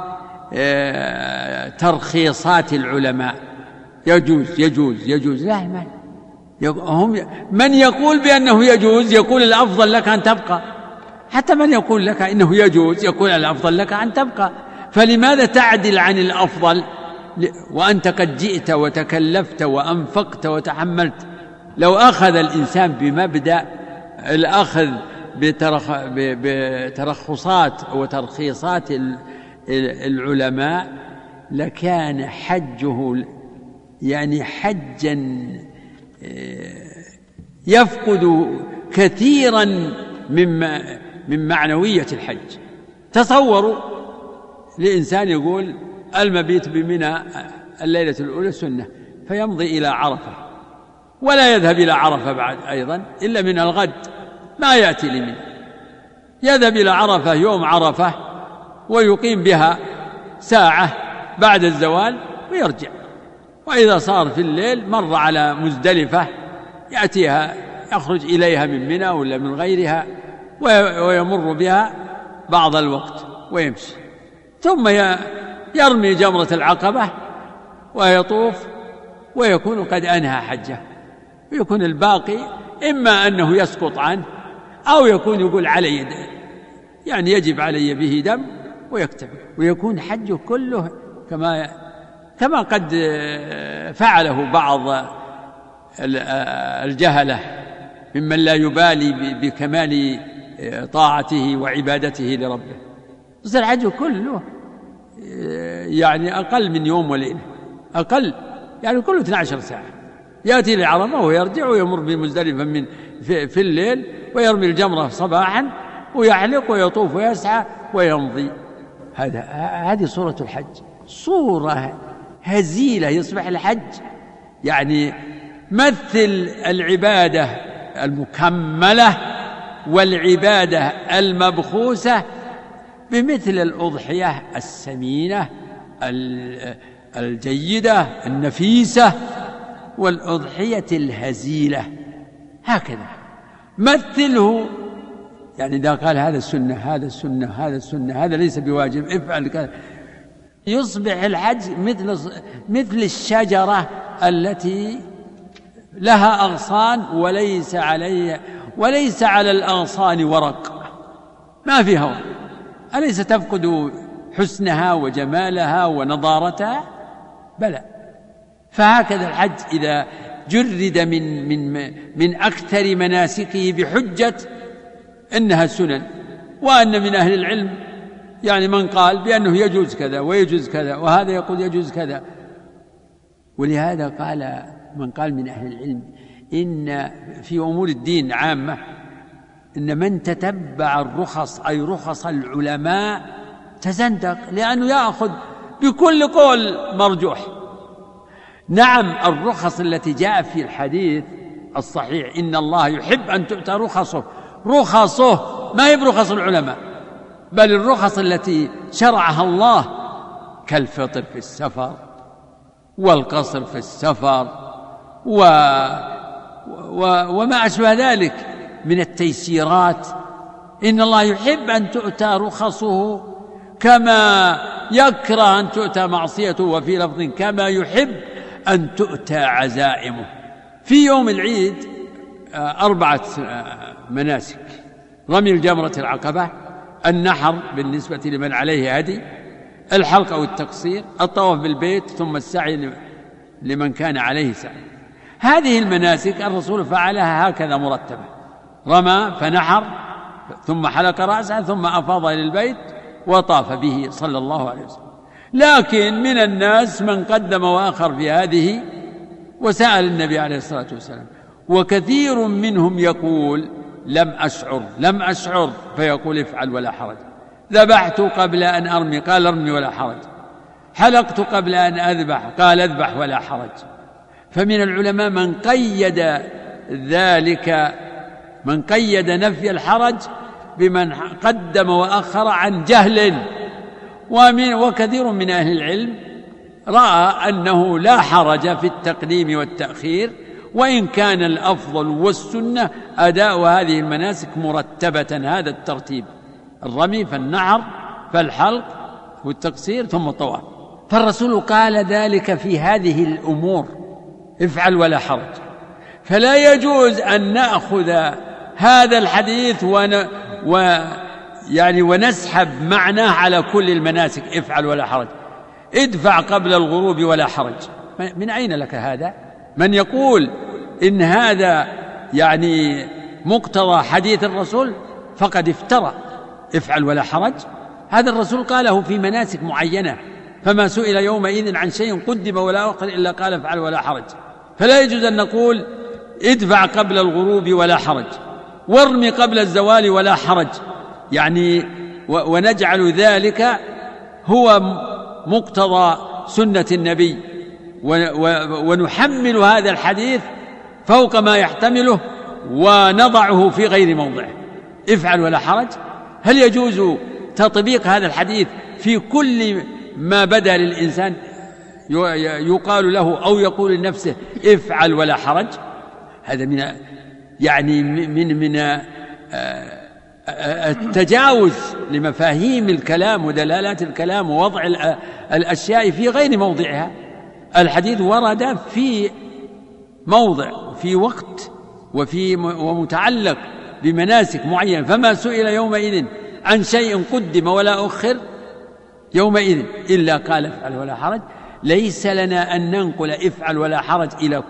ترخيصات العلماء، يجوز يجوز يجوز، لا المال. من يقول بأنه يجوز يقول الأفضل لك أن تبقى، حتى من يقول لك إنه يجوز يقول الأفضل لك أن تبقى. فلماذا تعدل عن الأفضل وأنت قد جئت وتكلفت وأنفقت وتحملت؟ لو أخذ الإنسان بمبدأ الأخذ بترخصات وترخيصات العلماء لكان حجه يعني حجا يفقد كثيرا من معنوية الحج. تصوروا لإنسان يقول المبيت بمنى الليلة الأولى سنة، فيمضي إلى عرفة ولا يذهب إلى عرفة بعد أيضا إلا من الغد، ما يأتي لمنى، يذهب إلى عرفة يوم عرفة ويقيم بها ساعة بعد الزوال ويرجع، وإذا صار في الليل مر على مزدلفة يأتيها يخرج إليها من منى ولا من غيرها ويمر بها بعض الوقت ويمشي، ثم يرمي جمرة العقبة ويطوف ويكون قد أنهى حجه، ويكون الباقي إما أنه يسقط عنه أو يكون يقول علي يعني يجب علي به دم ويكتفي، ويكون حجه كله كما قد فعله بعض الجهلة ممن لا يبالي بكمال طاعته وعبادته لربه، يصير حجه كله يعني أقل من يوم وليلة، أقل يعني كله 12 ساعة، يأتي لعرفة ويرجع ويمر بمزدلفة في الليل ويرمي الجمرة صباحا ويحلق ويطوف ويسعى ويمضي. هذه صورة الحج، صورة هزيلة. يصبح الحج يعني مثل العبادة المكملة والعبادة المبخوسة بمثل الأضحية السمينة الجيدة النفيسة والأضحية الهزيلة، هكذا مثله. يعني إذا قال هذا السنة هذا السنة هذا السنة هذا ليس بواجب افعل كذا، يصبح الحج مثل الشجرة التي لها أغصان وليس على الأغصان ورق، ما فيها ورق، أليس تفقد حسنها وجمالها ونضارتها؟ بلى. فهكذا الحج إذا جرد من أكثر مناسكه بحجة إنها سنن، وأن من أهل العلم يعني من قال بأنه يجوز كذا ويجوز كذا، وهذا يقول يجوز كذا. ولهذا قال من قال من أهل العلم إن في أمور الدين عامة إن من تتبع الرخص أي رخص العلماء تزندق، لأنه يأخذ بكل قول مرجوح. نعم الرخص التي جاء في الحديث الصحيح إن الله يحب أن تؤتى رخصه ما هي برخص العلماء، بل الرخص التي شرعها الله كالفطر في السفر والقصر في السفر وما أشبه ذلك من التيسيرات. إن الله يحب أن تؤتى رخصه كما يكره أن تؤتى معصيته، وفي لفظ كما يحب أن تؤتى عزائمه. في يوم العيد 4 مناسك: رمي الجمرة العقبة، النحر بالنسبة لمن عليه هدي، الحلق أو التقصير، الطواف بالبيت، ثم السعي لمن كان عليه سعي. هذه المناسك الرسول فعلها هكذا مرتبة: رمى فنحر ثم حلق رأسه ثم أفاض إلى البيت وطاف به صلى الله عليه وسلم. لكن من الناس من قدم وآخر في هذه وسأل النبي عليه الصلاة والسلام، وكثير منهم يقول لم أشعر فيقول افعل ولا حرج، ذبحت قبل أن أرمي قال ارمي ولا حرج، حلقت قبل أن أذبح قال اذبح ولا حرج. فمن العلماء من قيد ذلك، من قيد نفي الحرج بمن قدم وأخر عن جهل، وكثير من أهل العلم رأى أنه لا حرج في التقديم والتأخير، وإن كان الأفضل والسنة أداء هذه المناسك مرتبة، هذا الترتيب: الرمي فالنحر فالحلق والتقصير ثم الطواف. فالرسول قال ذلك في هذه الأمور: افعل ولا حرج. فلا يجوز أن نأخذ هذا الحديث ونسحب معناه على كل المناسك: افعل ولا حرج، ادفع قبل الغروب ولا حرج. من أين لك هذا؟ من يقول إن هذا يعني مقتضى حديث الرسول فقد افترى. افعل ولا حرج هذا الرسول قاله في مناسك معينة، فما سئل يومئذ عن شيء قدم ولا أخر إلا قال افعل ولا حرج. فلا يجوز أن نقول ادفع قبل الغروب ولا حرج، وارمي قبل الزوال ولا حرج، يعني ونجعل ذلك هو مقتضى سنة النبي، ونحمل هذا الحديث فوق ما يحتمله ونضعه في غير موضعه. افعل ولا حرج، هل يجوز تطبيق هذا الحديث في كل ما بدا للإنسان يقال له أو يقول لنفسه افعل ولا حرج؟ هذا من التجاوز لمفاهيم الكلام ودلالات الكلام ووضع الأشياء في غير موضعها. الحديث ورد في موضع وفي وقت ومتعلق بمناسك معينة، فما سئل يومئذ عن شيء قدم ولا أخر يومئذ إلا قال افعل ولا حرج. ليس لنا أن ننقل افعل ولا حرج إلى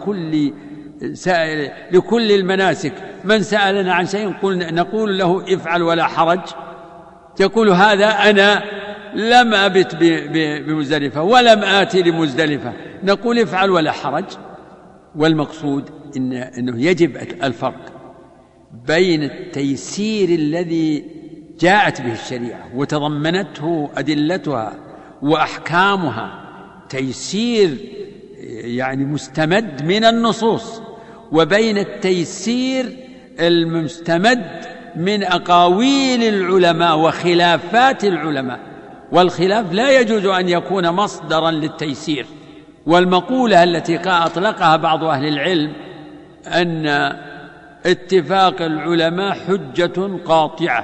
لكل المناسك. من سألنا عن شيء نقول له افعل ولا حرج، يقول هذا أنا لم أبت بمزدلفة ولم آتي لمزدلفة، نقول افعل ولا حرج. والمقصود إنه يجب الفرق بين التيسير الذي جاءت به الشريعة وتضمنته أدلتها وأحكامها، تيسير يعني مستمد من النصوص، وبين التيسير المستمد من أقاويل العلماء وخلافات العلماء. والخلاف لا يجوز أن يكون مصدرا للتيسير. والمقولة التي أطلقها بعض أهل العلم أن اتفاق العلماء حجة قاطعة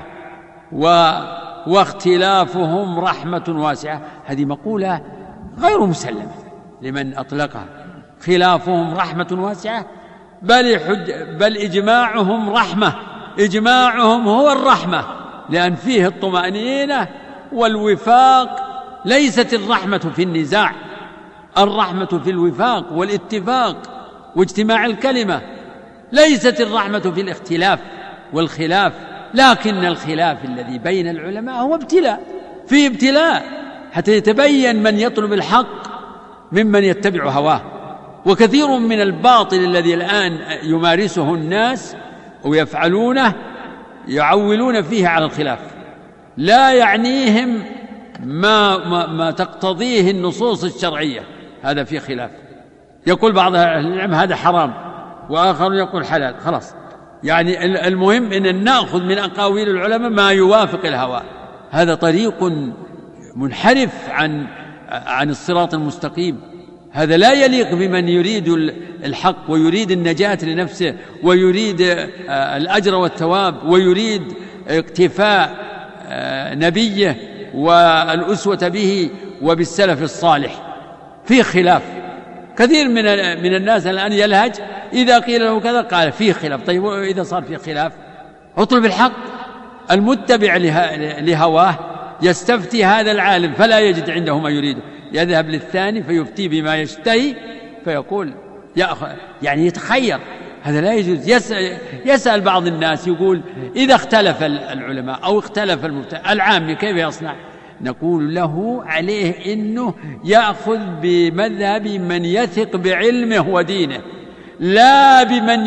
واختلافهم رحمة واسعة، هذه مقولة غير مسلمة لمن أطلقها. خلافهم رحمة واسعة، بل إجماعهم رحمة، إجماعهم هو الرحمة، لأن فيه الطمأنينة والوفاق. ليست الرحمة في النزاع، الرحمة في الوفاق والاتفاق واجتماع الكلمة. ليست الرحمة في الاختلاف والخلاف، لكن الخلاف الذي بين العلماء هو ابتلاء، فيه ابتلاء حتى يتبين من يطلب الحق ممن يتبع هواه. وكثير من الباطل الذي الآن يمارسه الناس ويفعلونه يعولون فيه على الخلاف، لا يعنيهم ما تقتضيه النصوص الشرعية. هذا فيه خلاف، يقول بعض أهل العلم هذا حرام وآخر يقول حلال، خلاص. يعني المهم أن نأخذ من أقاويل العلماء ما يوافق الهوى. هذا طريق منحرف عن الصراط المستقيم. هذا لا يليق بمن يريد الحق ويريد النجاة لنفسه ويريد الأجر والثواب ويريد اقتفاء نبيه والأسوة به وبالسلف الصالح. في خلاف، كثير من الناس الآن يلهج إذا قيل له كذا قال فيه خلاف. طيب إذا صار فيه خلاف اطلب الحق. المتبع لهواه يستفتي هذا العالم فلا يجد عنده ما يريده، يذهب للثاني فيفتي بما يشتهي فيقول يعني يتخير. هذا لا يجوز. يسأل بعض الناس يقول إذا اختلف العلماء أو اختلف العام كيف يصنع؟ نقول له عليه إنه يأخذ بمذهب من يثق بعلمه ودينه، لا بمن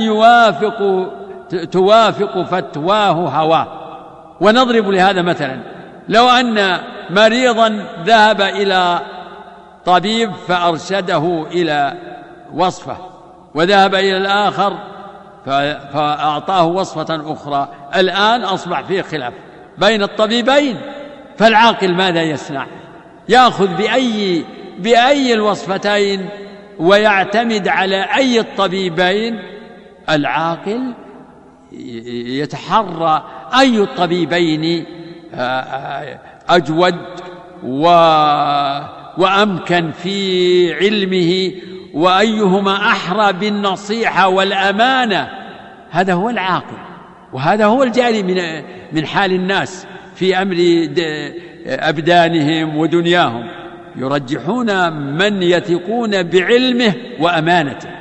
توافق فتواه هواه. ونضرب لهذا مثلا، لو أن مريضا ذهب إلى طبيب فأرشده إلى وصفة، وذهب إلى الآخر فأعطاه وصفة أخرى، الآن أصبح فيه خلاف بين الطبيبين، فالعاقل ماذا يصنع؟ يأخذ بأي الوصفتين ويعتمد على أي الطبيبين؟ العاقل يتحرى أي الطبيبين أجود وأمكن في علمه وأيهما أحرى بالنصيحة والأمانة. هذا هو العاقل، وهذا هو الجاري من حال الناس في أمر أبدانهم ودنياهم. يرجحون من يثقون بعلمه وأمانته،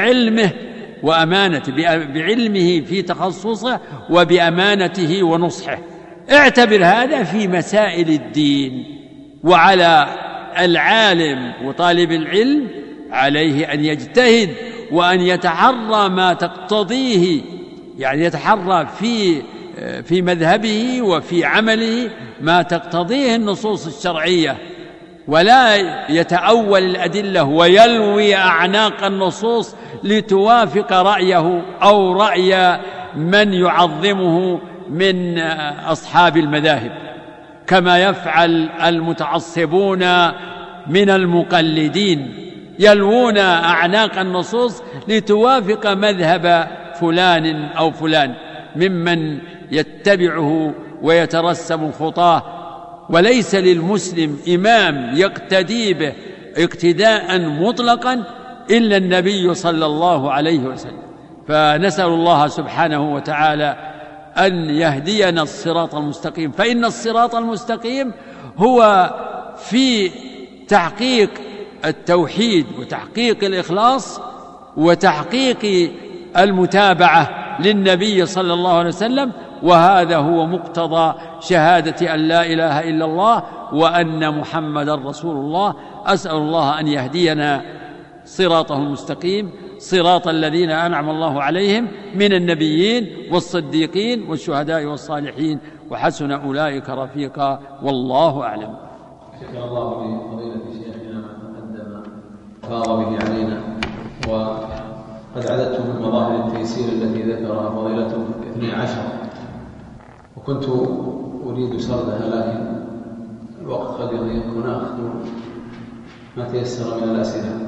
بعلمه في تخصصه وبأمانته ونصحه. اعتبر هذا في مسائل الدين وعلى العالم وطالب العلم عليه أن يجتهد وأن يتحرى ما تقتضيه، يعني يتحرى في مذهبه وفي عمله ما تقتضيه النصوص الشرعية، ولا يتأول الأدلة ويلوي أعناق النصوص لتوافق رأيه أو رأي من يعظمه من أصحاب المذاهب، كما يفعل المتعصبون من المقلدين، يلوون أعناق النصوص لتوافق مذهب فلان أو فلان ممن يتبعه ويترسم خطاه. وليس للمسلم إمام يقتدي به اقتداء مطلقا إلا النبي صلى الله عليه وسلم. فنسأل الله سبحانه وتعالى أن يهدينا الصراط المستقيم، فإن الصراط المستقيم هو في تحقيق التوحيد وتحقيق الإخلاص وتحقيق المتابعة للنبي صلى الله عليه وسلم، وهذا هو مقتضى شهادة أن لا إله إلا الله وأن محمدا رسول الله. أسأل الله أن يهدينا صراطه المستقيم، صراط الذين أنعم الله عليهم من النبيين والصديقين والشهداء والصالحين وحسن أولئك رفيقا، والله أعلم. شكر الله لفضيلة شيخنا ما تقدم فاض به علينا، وقد عددت من مظاهر التيسير التي ذكرها فضيلته 12، وكنت أريد سردها لكن الوقت قد يضيق، ونأخذ ما تيسر من الأسئلة.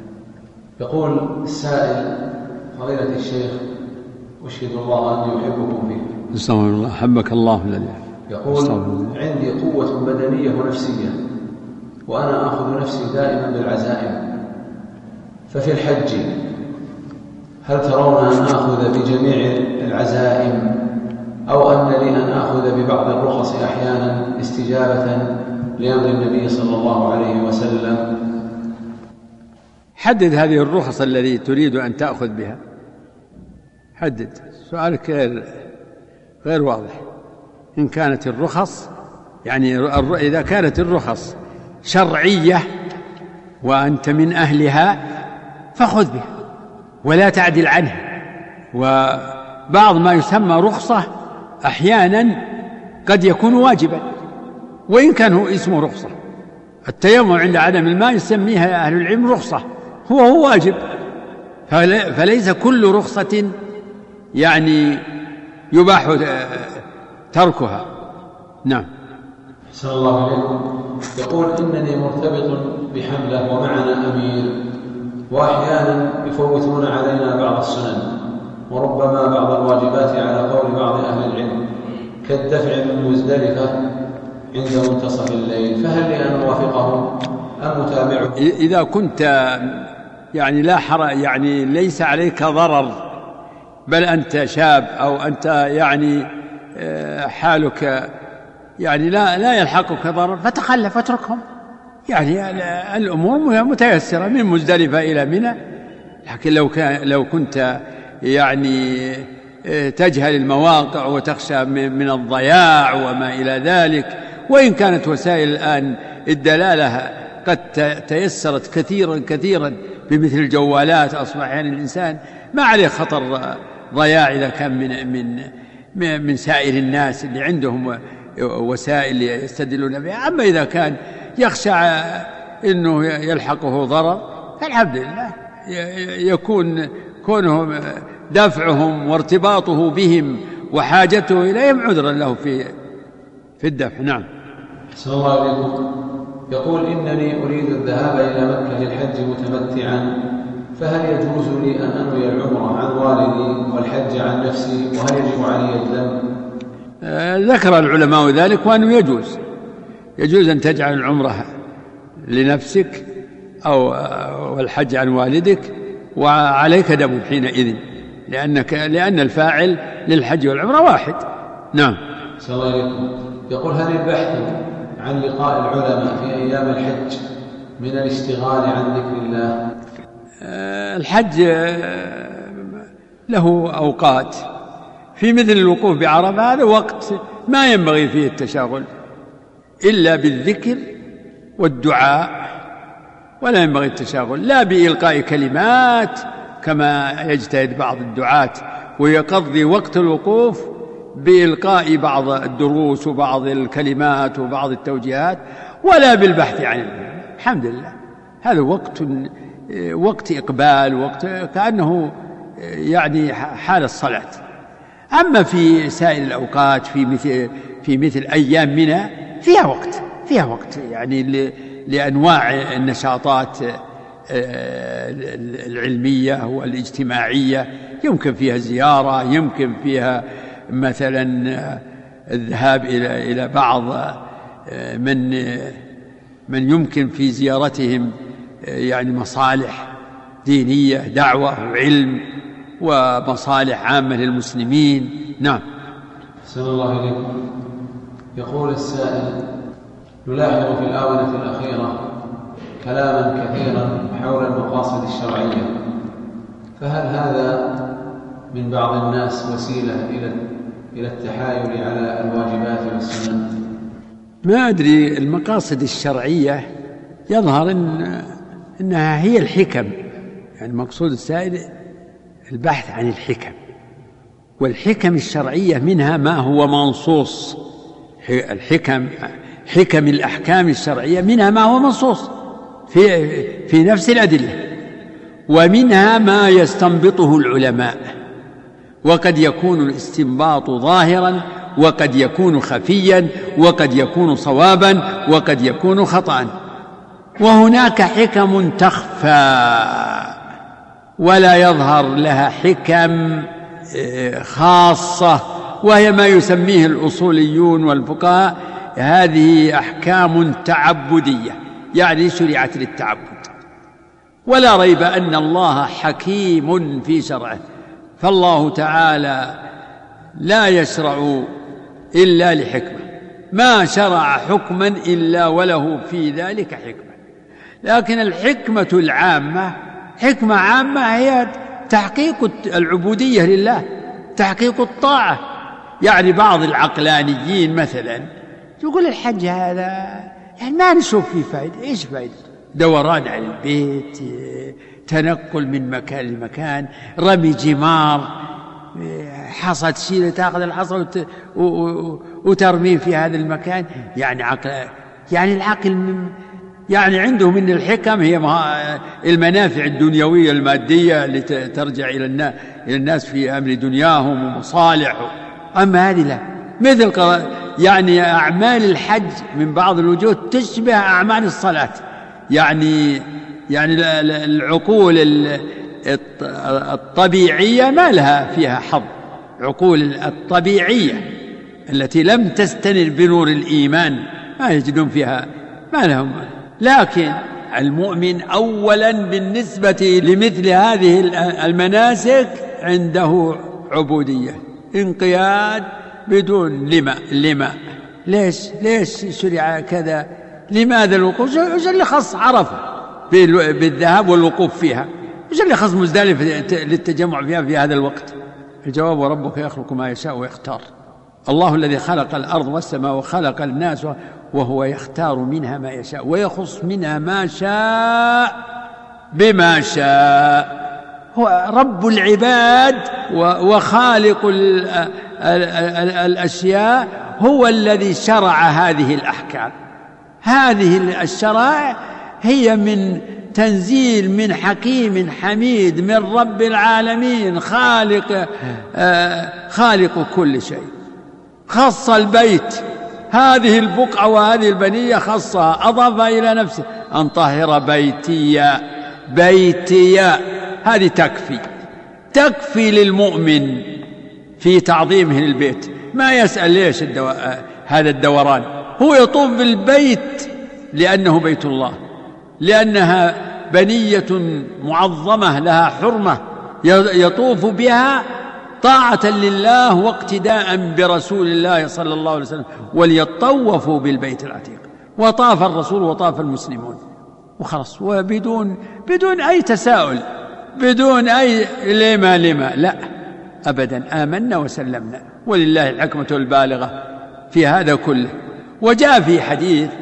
يقول السائل: فضيلة الشيخ، أشهد الله أني أحبكم فيه. استغفر الله، حبك الله الذي. يقول: عندي قوة بدنية ونفسية، وأنا آخذ نفسي دائما بالعزائم، ففي الحج هل ترون أن آخذ بجميع العزائم، أو أن لي أن آخذ ببعض الرخص أحيانا استجابة لأمر النبي صلى الله عليه وسلم؟ حدد هذه الرخص التي تريد أن تأخذ بها، حدد. سؤالك غير واضح. إن كانت الرخص، يعني إذا كانت الرخص شرعية وأنت من أهلها فخذ بها ولا تعدل عنها. وبعض ما يسمى رخصة أحيانا قد يكون واجبا وإن كان هو اسمه رخصة. التيمم عند عدم الماء يسميها أهل العلم رخصة، هو واجب. فليس كل رخصة يعني يباح تركها. نعم. أحسن الله عليكم. يقول: إنني مرتبط بحملة ومعنا أمير، وأحيانا يفوتون علينا بعض السنن وربما بعض الواجبات على قول بعض أهل العلم، كالدفع من مزدلفة عند منتصف الليل، فهل لي أن أوافقهم أم أتابعه؟ إذا كنت يعني لا حرج، يعني ليس عليك ضرر، بل أنت شاب أو أنت يعني حالك يعني لا يلحقك ضرر، فتخلف اتركهم. يعني الأمور متيسرة من مزدلفة إلى منى. لكن لو كنت يعني تجهل المواقع وتخشى من الضياع وما إلى ذلك، وإن كانت وسائل الآن الدلالة قد تيسرت كثيرا بمثل الجوالات، أصبح يعني الإنسان ما عليه خطر ضياع إذا كان من سائر الناس اللي عندهم وسائل يستدلون بها. أما إذا كان يخشى أنه يلحقه ضرر فالحمد لله يكون كونه دفعهم وارتباطه بهم وحاجته إليهم عذرا له في الدفع. نعم. صلى الله عليكم. يقول: إنني أريد الذهاب إلى مكة للحج متمتعا، فهل يجوز لي أن أنوي العمرة عن والدي والحج عن نفسي، وهل يجب علي الدم؟ ذكر العلماء ذلك، وأنه يجوز أن تجعل العمرة لنفسك أو والحج عن والدك، وعليك دم حينئذ، لأن الفاعل للحج والعمرة واحد. نعم. صلى الله عليكم. يقول: هل البحث عن لقاء العلماء في أيام الحج من الاشتغال عن ذكر الله؟ الحج له أوقات، في مثل الوقوف بعرفة هذا وقت ما ينبغي فيه التشاغل إلا بالذكر والدعاء ولا ينبغي التشاغل لا بإلقاء كلمات كما يجتهد بعض الدعاة ويقضي وقت الوقوف بإلقاء بعض الدروس وبعض الكلمات وبعض التوجيهات، ولا بالبحث عن العلم. الحمد لله، هذا وقت إقبال، وقت كأنه يعني حال الصلاة. أما في سائر الأوقات في مثل أيام منى فيها وقت يعني لأنواع النشاطات العلمية والاجتماعية، يمكن فيها زيارة، يمكن فيها مثلا الذهاب إلى بعض من يمكن في زيارتهم يعني مصالح دينية، دعوة وعلم ومصالح عامة للمسلمين. نعم. أحسن الله إليكم. يقول السائل: نلاحظ في الآونة الأخيرة كلاما كثيرا حول المقاصد الشرعية، فهل هذا من بعض الناس وسيلة إلى التحايل على الواجبات والسنن؟ ما أدري. المقاصد الشرعية يظهر إنها هي الحكم، يعني مقصود السائل البحث عن الحكم، والحكم الشرعية منها ما هو منصوص. حكم الأحكام الشرعية منها ما هو منصوص في نفس الأدلة، ومنها ما يستنبطه العلماء، وقد يكون الاستنباط ظاهرا، وقد يكون خفيا، وقد يكون صوابا، وقد يكون خطأ. وهناك حكم تخفى ولا يظهر لها حكم خاصة، وهي ما يسميه الأصوليون والفقهاء هذه أحكام تعبدية، يعني شرعت للتعبد. ولا ريب أن الله حكيم في شرعه، فالله تعالى لا يشرع إلا لحكمة، ما شرع حكما إلا وله في ذلك حكمة. لكن الحكمة العامة حكمة عامة هي تحقيق العبودية لله، تحقيق الطاعة. يعني بعض العقلانيين مثلا يقول الحج هذا يعني ما نشوف فيه فائدة. إيش فائدة؟ دوران على البيت، تنقل من مكان لمكان، رمي جمار، حصى تشيل تأخذ الحصى وترميه في هذا المكان. يعني العقل يعني عنده من الحكم هي المنافع الدنيوية المادية اللي ترجع إلى الناس في أمر دنياهم ومصالح. أما هذه لا، مثل يعني أعمال الحج من بعض الوجوه تشبه أعمال الصلاة. يعني العقول الطبيعية ما لها فيها حظ، عقول الطبيعية التي لم تستنر بنور الإيمان ما يجدون فيها، ما لهم. لكن المؤمن أولا بالنسبة لمثل هذه المناسك عنده عبودية، انقياد بدون لما. ليش شرع كذا؟ لماذا الوقوف؟ وش اللي خص عرفة بالذهاب والوقوف فيها؟ وش اللي خص مزدلفة للتجمع فيها في هذا الوقت؟ الجواب: وربك يخلق ما يشاء ويختار. الله الذي خلق الأرض والسماء وخلق الناس، وهو يختار منها ما يشاء ويخص منها ما شاء بما شاء. هو رب العباد وخالق الأشياء، هو الذي شرع هذه الأحكام. هذه الشرائع هي من تنزيل من حكيم حميد من رب العالمين، خالق كل شيء. خص البيت، هذه البقعة وهذه البنية خصها، أضاف إلى نفسه أن طهر بيتي. هذه تكفي للمؤمن في تعظيمه للبيت. ما يسأل ليش هذا الدوران، هو يطوف بالبيت لأنه بيت الله، لأنها بنية معظمة لها حرمة، يطوف بها طاعة لله واقتداء برسول الله صلى الله عليه وسلم. وليطوفوا بالبيت العتيق. وطاف الرسول وطاف المسلمون وخلص، وبدون أي تساؤل، بدون أي لما لا أبدا، آمنا وسلمنا، ولله الحكمة البالغة في هذا كله. وجاء في حديث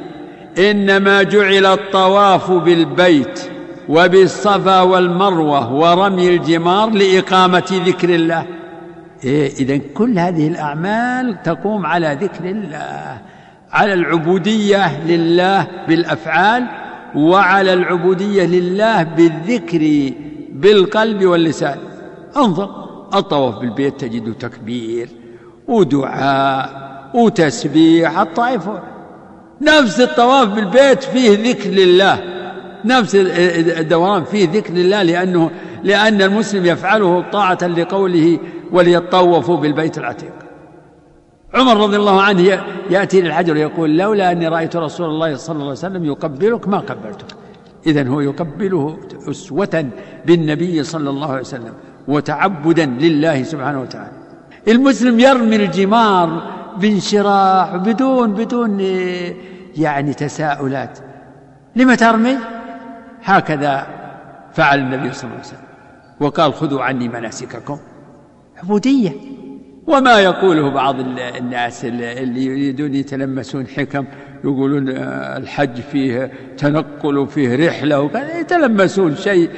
إنما جعل الطواف بالبيت وبالصفا والمروة ورمي الجمار لإقامة ذكر الله. إذن كل هذه الأعمال تقوم على ذكر الله، على العبودية لله بالأفعال، وعلى العبودية لله بالذكر بالقلب واللسان. انظر الطواف بالبيت تجد تكبير ودعاء وتسبيح. الطائف نفس الطواف بالبيت فيه ذكر لله، نفس الدوران فيه ذكر لله، لأن المسلم يفعله طاعة لقوله وليطوفوا بالبيت العتيق. عمر رضي الله عنه يأتي للحجر يقول لولا أني رأيت رسول الله صلى الله عليه وسلم يقبلك ما قبلتك. إذن هو يقبله أسوة بالنبي صلى الله عليه وسلم وتعبدا لله سبحانه وتعالى. المسلم يرمي الجمار بانشراح بدون يعني تساؤلات. لما ترمي؟ هكذا فعل النبي صلى الله عليه وسلم وقال خذوا عني مناسككم. عبودية. وما يقوله بعض الناس اللي يريدون يتلمسون حكم، يقولون الحج فيه تنقل وفيه رحلة وكذا، يتلمسون شيء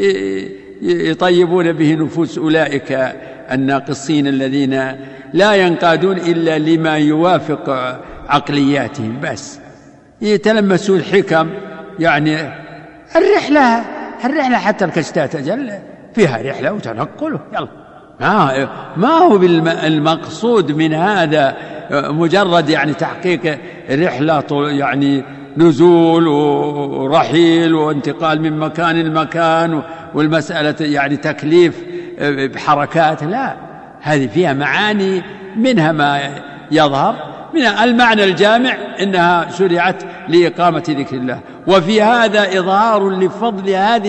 يطيبون به نفوس أولئك الناقصين الذين لا ينقادون إلا لما يوافق عقلياتهم، بس يتلمسون حكم. يعني الرحلة حتى الكشتات أجل فيها رحلة وتنقل، يلا ما هو المقصود من هذا مجرد يعني تحقيق رحلة، يعني نزول ورحيل وانتقال من مكان لمكان، والمسألة يعني تكليف بحركات. لا، هذه فيها معاني، منها ما يظهر من المعنى الجامع إنها شرعت لإقامة ذكر الله. وفي هذا إظهار لفضل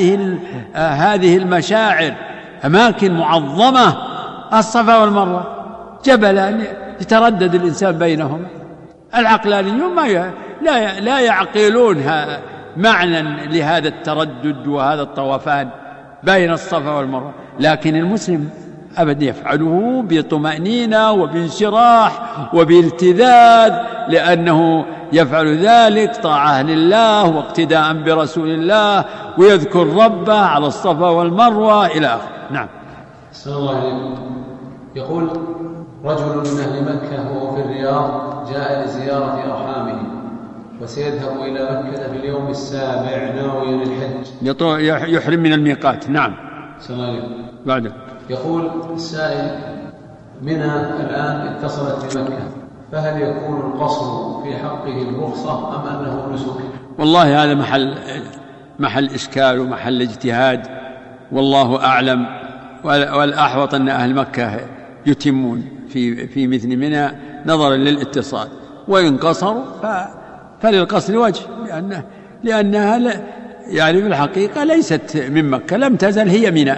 هذه المشاعر، أماكن معظمة، الصفا والمروة جبلان يتردد الإنسان بينهما. العقلانيون لا يعقلون معنى لهذا التردد وهذا الطوفان بين الصفا والمروة، لكن المسلم أبدا يفعله بطمأنينة وبانشراح وبالتذاذ، لأنه يفعل ذلك طاعة لله واقتداء برسول الله، ويذكر ربه على الصفا والمروة إلى آخره. نعم. أحسن الله عليكم. يقول رجل من أهل مكة وهو في الرياض جاء لزيارة أرحامه وسيذهب إلى مكة في اليوم السابع ناويا الحج، يحرم من الميقات. نعم. أحسن الله عليكم. بعد يقول السائل منى الآن اتصلت بمكة، فهل يكون القصر في حقه الرخصة أم أنه نسك؟ والله هذا محل إشكال ومحل اجتهاد، والله أعلم. والأحوط أن أهل مكة يتمون في مثل منى نظرا للاتصال، وإن قصروا فللقصر وجه، لأنها يعني في الحقيقة ليست من مكة، لم تزل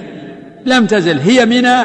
هي منى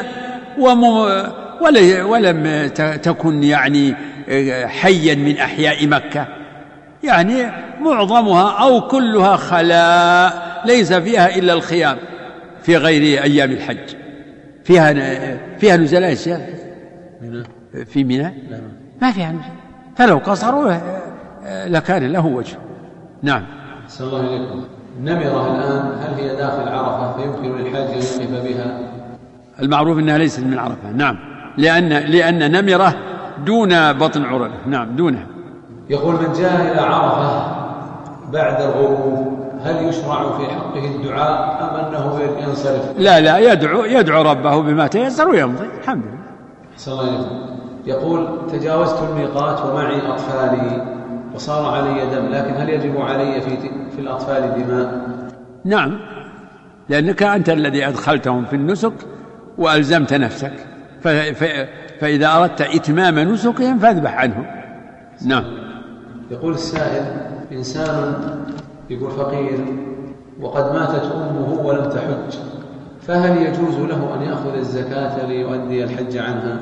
ولم تكن يعني حيا من أحياء مكة، يعني معظمها أو كلها خلاء ليس فيها إلا الخيام في غير أيام الحج. فيها نزلاء يا شيخ في منى؟ ما فيها نزلاء، فلو قصروا لكان له وجه. نعم. صلى الله عليكم. النمرة الآن هل هي داخل عرفة فيمكن للحاج أن يقف بها؟ المعروف أنها ليست من عرفة. نعم، لأن نمرة دون بطن عرفة. نعم، دونها. يقول من جاء إلى عرفة بعد الغروب هل يشرع في حقه الدعاء أم أنه ينصرف؟ لا، يدعو ربه بما تيسر ويمضي. الحمد لله. صلى الله عليه وسلم. يقول تجاوزت الميقات ومعي أطفالي وصار علي دم، لكن هل يجب علي في الأطفال دماء؟ نعم، لأنك أنت الذي أدخلتهم في النسك وألزمت نفسك، فإذا أردت إتمام نسكهم فاذبح عنهم. نعم. يقول السائل إنسان يقول فقير وقد ماتت أمه ولم تحج، فهل يجوز له أن يأخذ الزكاة ليؤدي الحج عنها؟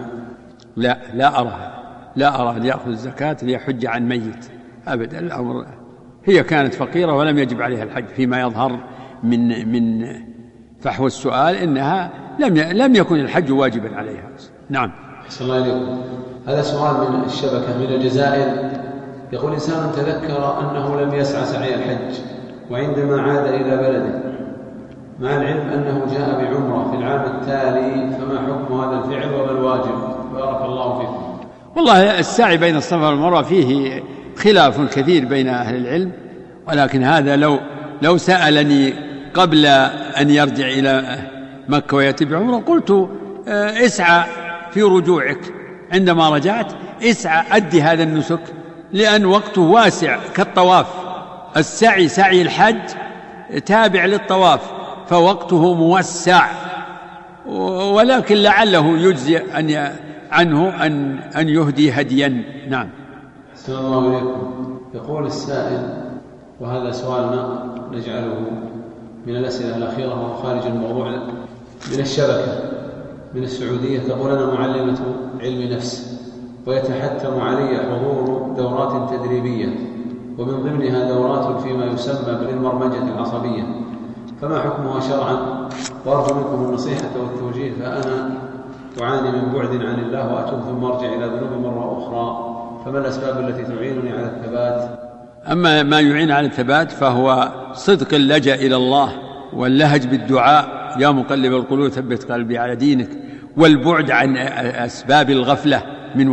لا أرى أن يأخذ الزكاة ليحج عن ميت أبدا. الأمر هي كانت فقيرة ولم يجب عليها الحج، فيما يظهر من فحوى السؤال إنها لم يكن الحج واجبا عليها. نعم. صلى الله عليكم. هذا سؤال من الشبكة من الجزائر. يقول إنسان تذكر أنه لم يسعى سعي الحج، وعندما عاد إلى بلده مع العلم أنه جاء بعمرة في العام التالي، فما حكم هذا الفعل وما الواجب؟ بارك الله فيكم. والله السعي بين الصفا والمروة فيه خلاف كثير بين أهل العلم، ولكن هذا لو سألني قبل أن يرجع إلى مكة ويأتي بعمرة قلت اسعى في رجوعك، عندما رجعت اسعى أدي هذا النسك، لأن وقته واسع كالطواف. السعي سعي الحج تابع للطواف فوقته موسع، ولكن لعله يجزي عنه أن يهدي هديا. نعم. أحسن الله إليكم. يقول السائل، وهذا سؤالنا نجعله من الأسئلة الأخيرة وهو خارج الموضوع، من الشبكة من السعودية، تقول أنا معلمة علم نفس ويتحتم علي حضور دورات تدريبية، ومن ضمنها دورات فيما يسمى بالبرمجة العصبية، فما حكمها شرعا؟ وأرجو منكم النصيحة والتوجيه، فأنا أعاني من بعد عن الله وأتوب ثم أرجع إلى ذنوبي مرة أخرى، فما الأسباب التي تعينني على الثبات؟ أما ما يعين على الثبات فهو صدق اللجأ إلى الله واللهج بالدعاء يا مقلب القلوب ثبت قلبي على دينك، والبعد عن أسباب الغفلة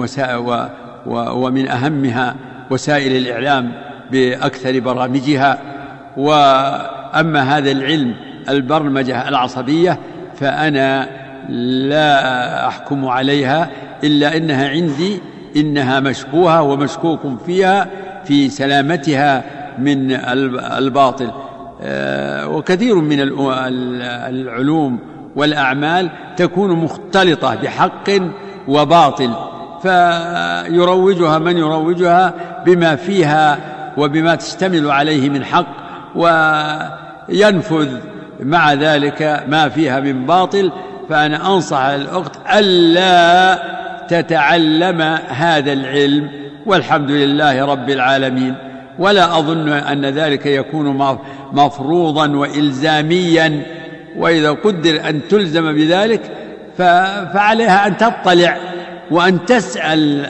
ومن أهمها وسائل الإعلام بأكثر برامجها. وأما هذا العلم البرمجة العصبية فأنا لا أحكم عليها، إلا إنها عندي إنها مشبوهة ومشكوك فيها في سلامتها من الباطل. وكثير من العلوم والأعمال تكون مختلطة بحق وباطل، فيروجها من يروجها بما فيها وبما تشتمل عليه من حق، وينفذ مع ذلك ما فيها من باطل. فأنا أنصح الأخت ألا تتعلم هذا العلم، والحمد لله رب العالمين، ولا أظن أن ذلك يكون مفروضا وإلزاميا، وإذا قدر أن تلزم بذلك فعليها أن تطلع وأن تسأل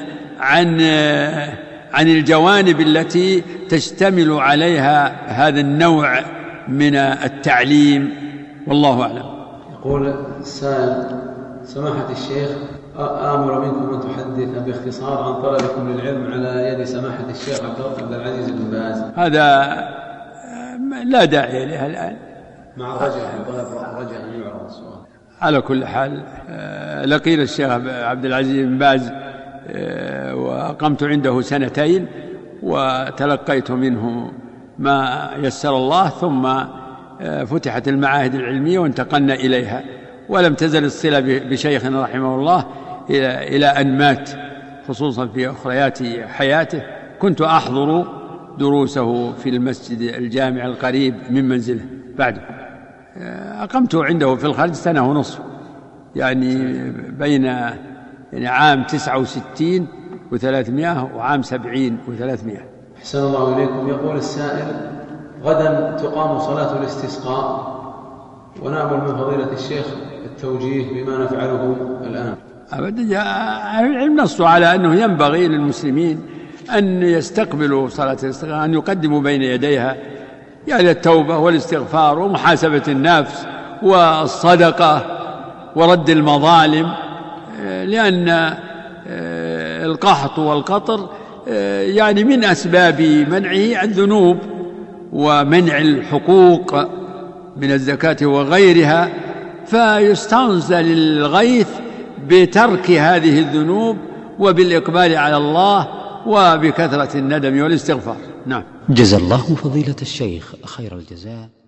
عن الجوانب التي تشتمل عليها هذا النوع من التعليم، والله أعلم. يقول السائل، سماحة الشيخ، آمل منكم أن تحدث باختصار عن طلبكم للعلم على يد سماحة الشيخ عبد العزيز بن باز. هذا لا داعي لها الآن، مع رجاء أن يعرض السؤال. على كل حال لقينا الشيخ عبد العزيز بن باز وأقمت عنده 2 سنين وتلقيت منه ما يسر الله، ثم فتحت المعاهد العلمية وانتقلنا إليها، ولم تزل الصلة بشيخنا رحمه الله إلى أن مات، خصوصا في أخريات حياته كنت أحضر دروسه في المسجد الجامع القريب من منزله بعده. أقمت عنده في الخارج 1.5 سنة، يعني بين عام 69 و300 وعام 70 و300. أحسن الله إليكم. يقول السائل، غدا تقام صلاة الاستسقاء، ونأمل من فضيلة الشيخ التوجيه بما نفعله الآن. أبدا، العلم نص على أنه ينبغي للمسلمين أن يستقبلوا صلاة الاستسقاء، أن يقدموا بين يديها يعني التوبة والاستغفار ومحاسبة النفس والصدقة ورد المظالم، لأن القحط والقطر يعني من أسباب منعه الذنوب ومنع الحقوق من الزكاة وغيرها، فيستنزل الغيث بترك هذه الذنوب وبالإقبال على الله وبكثرة الندم والاستغفار. نعم. جزا الله فضيلة الشيخ خير الجزاء.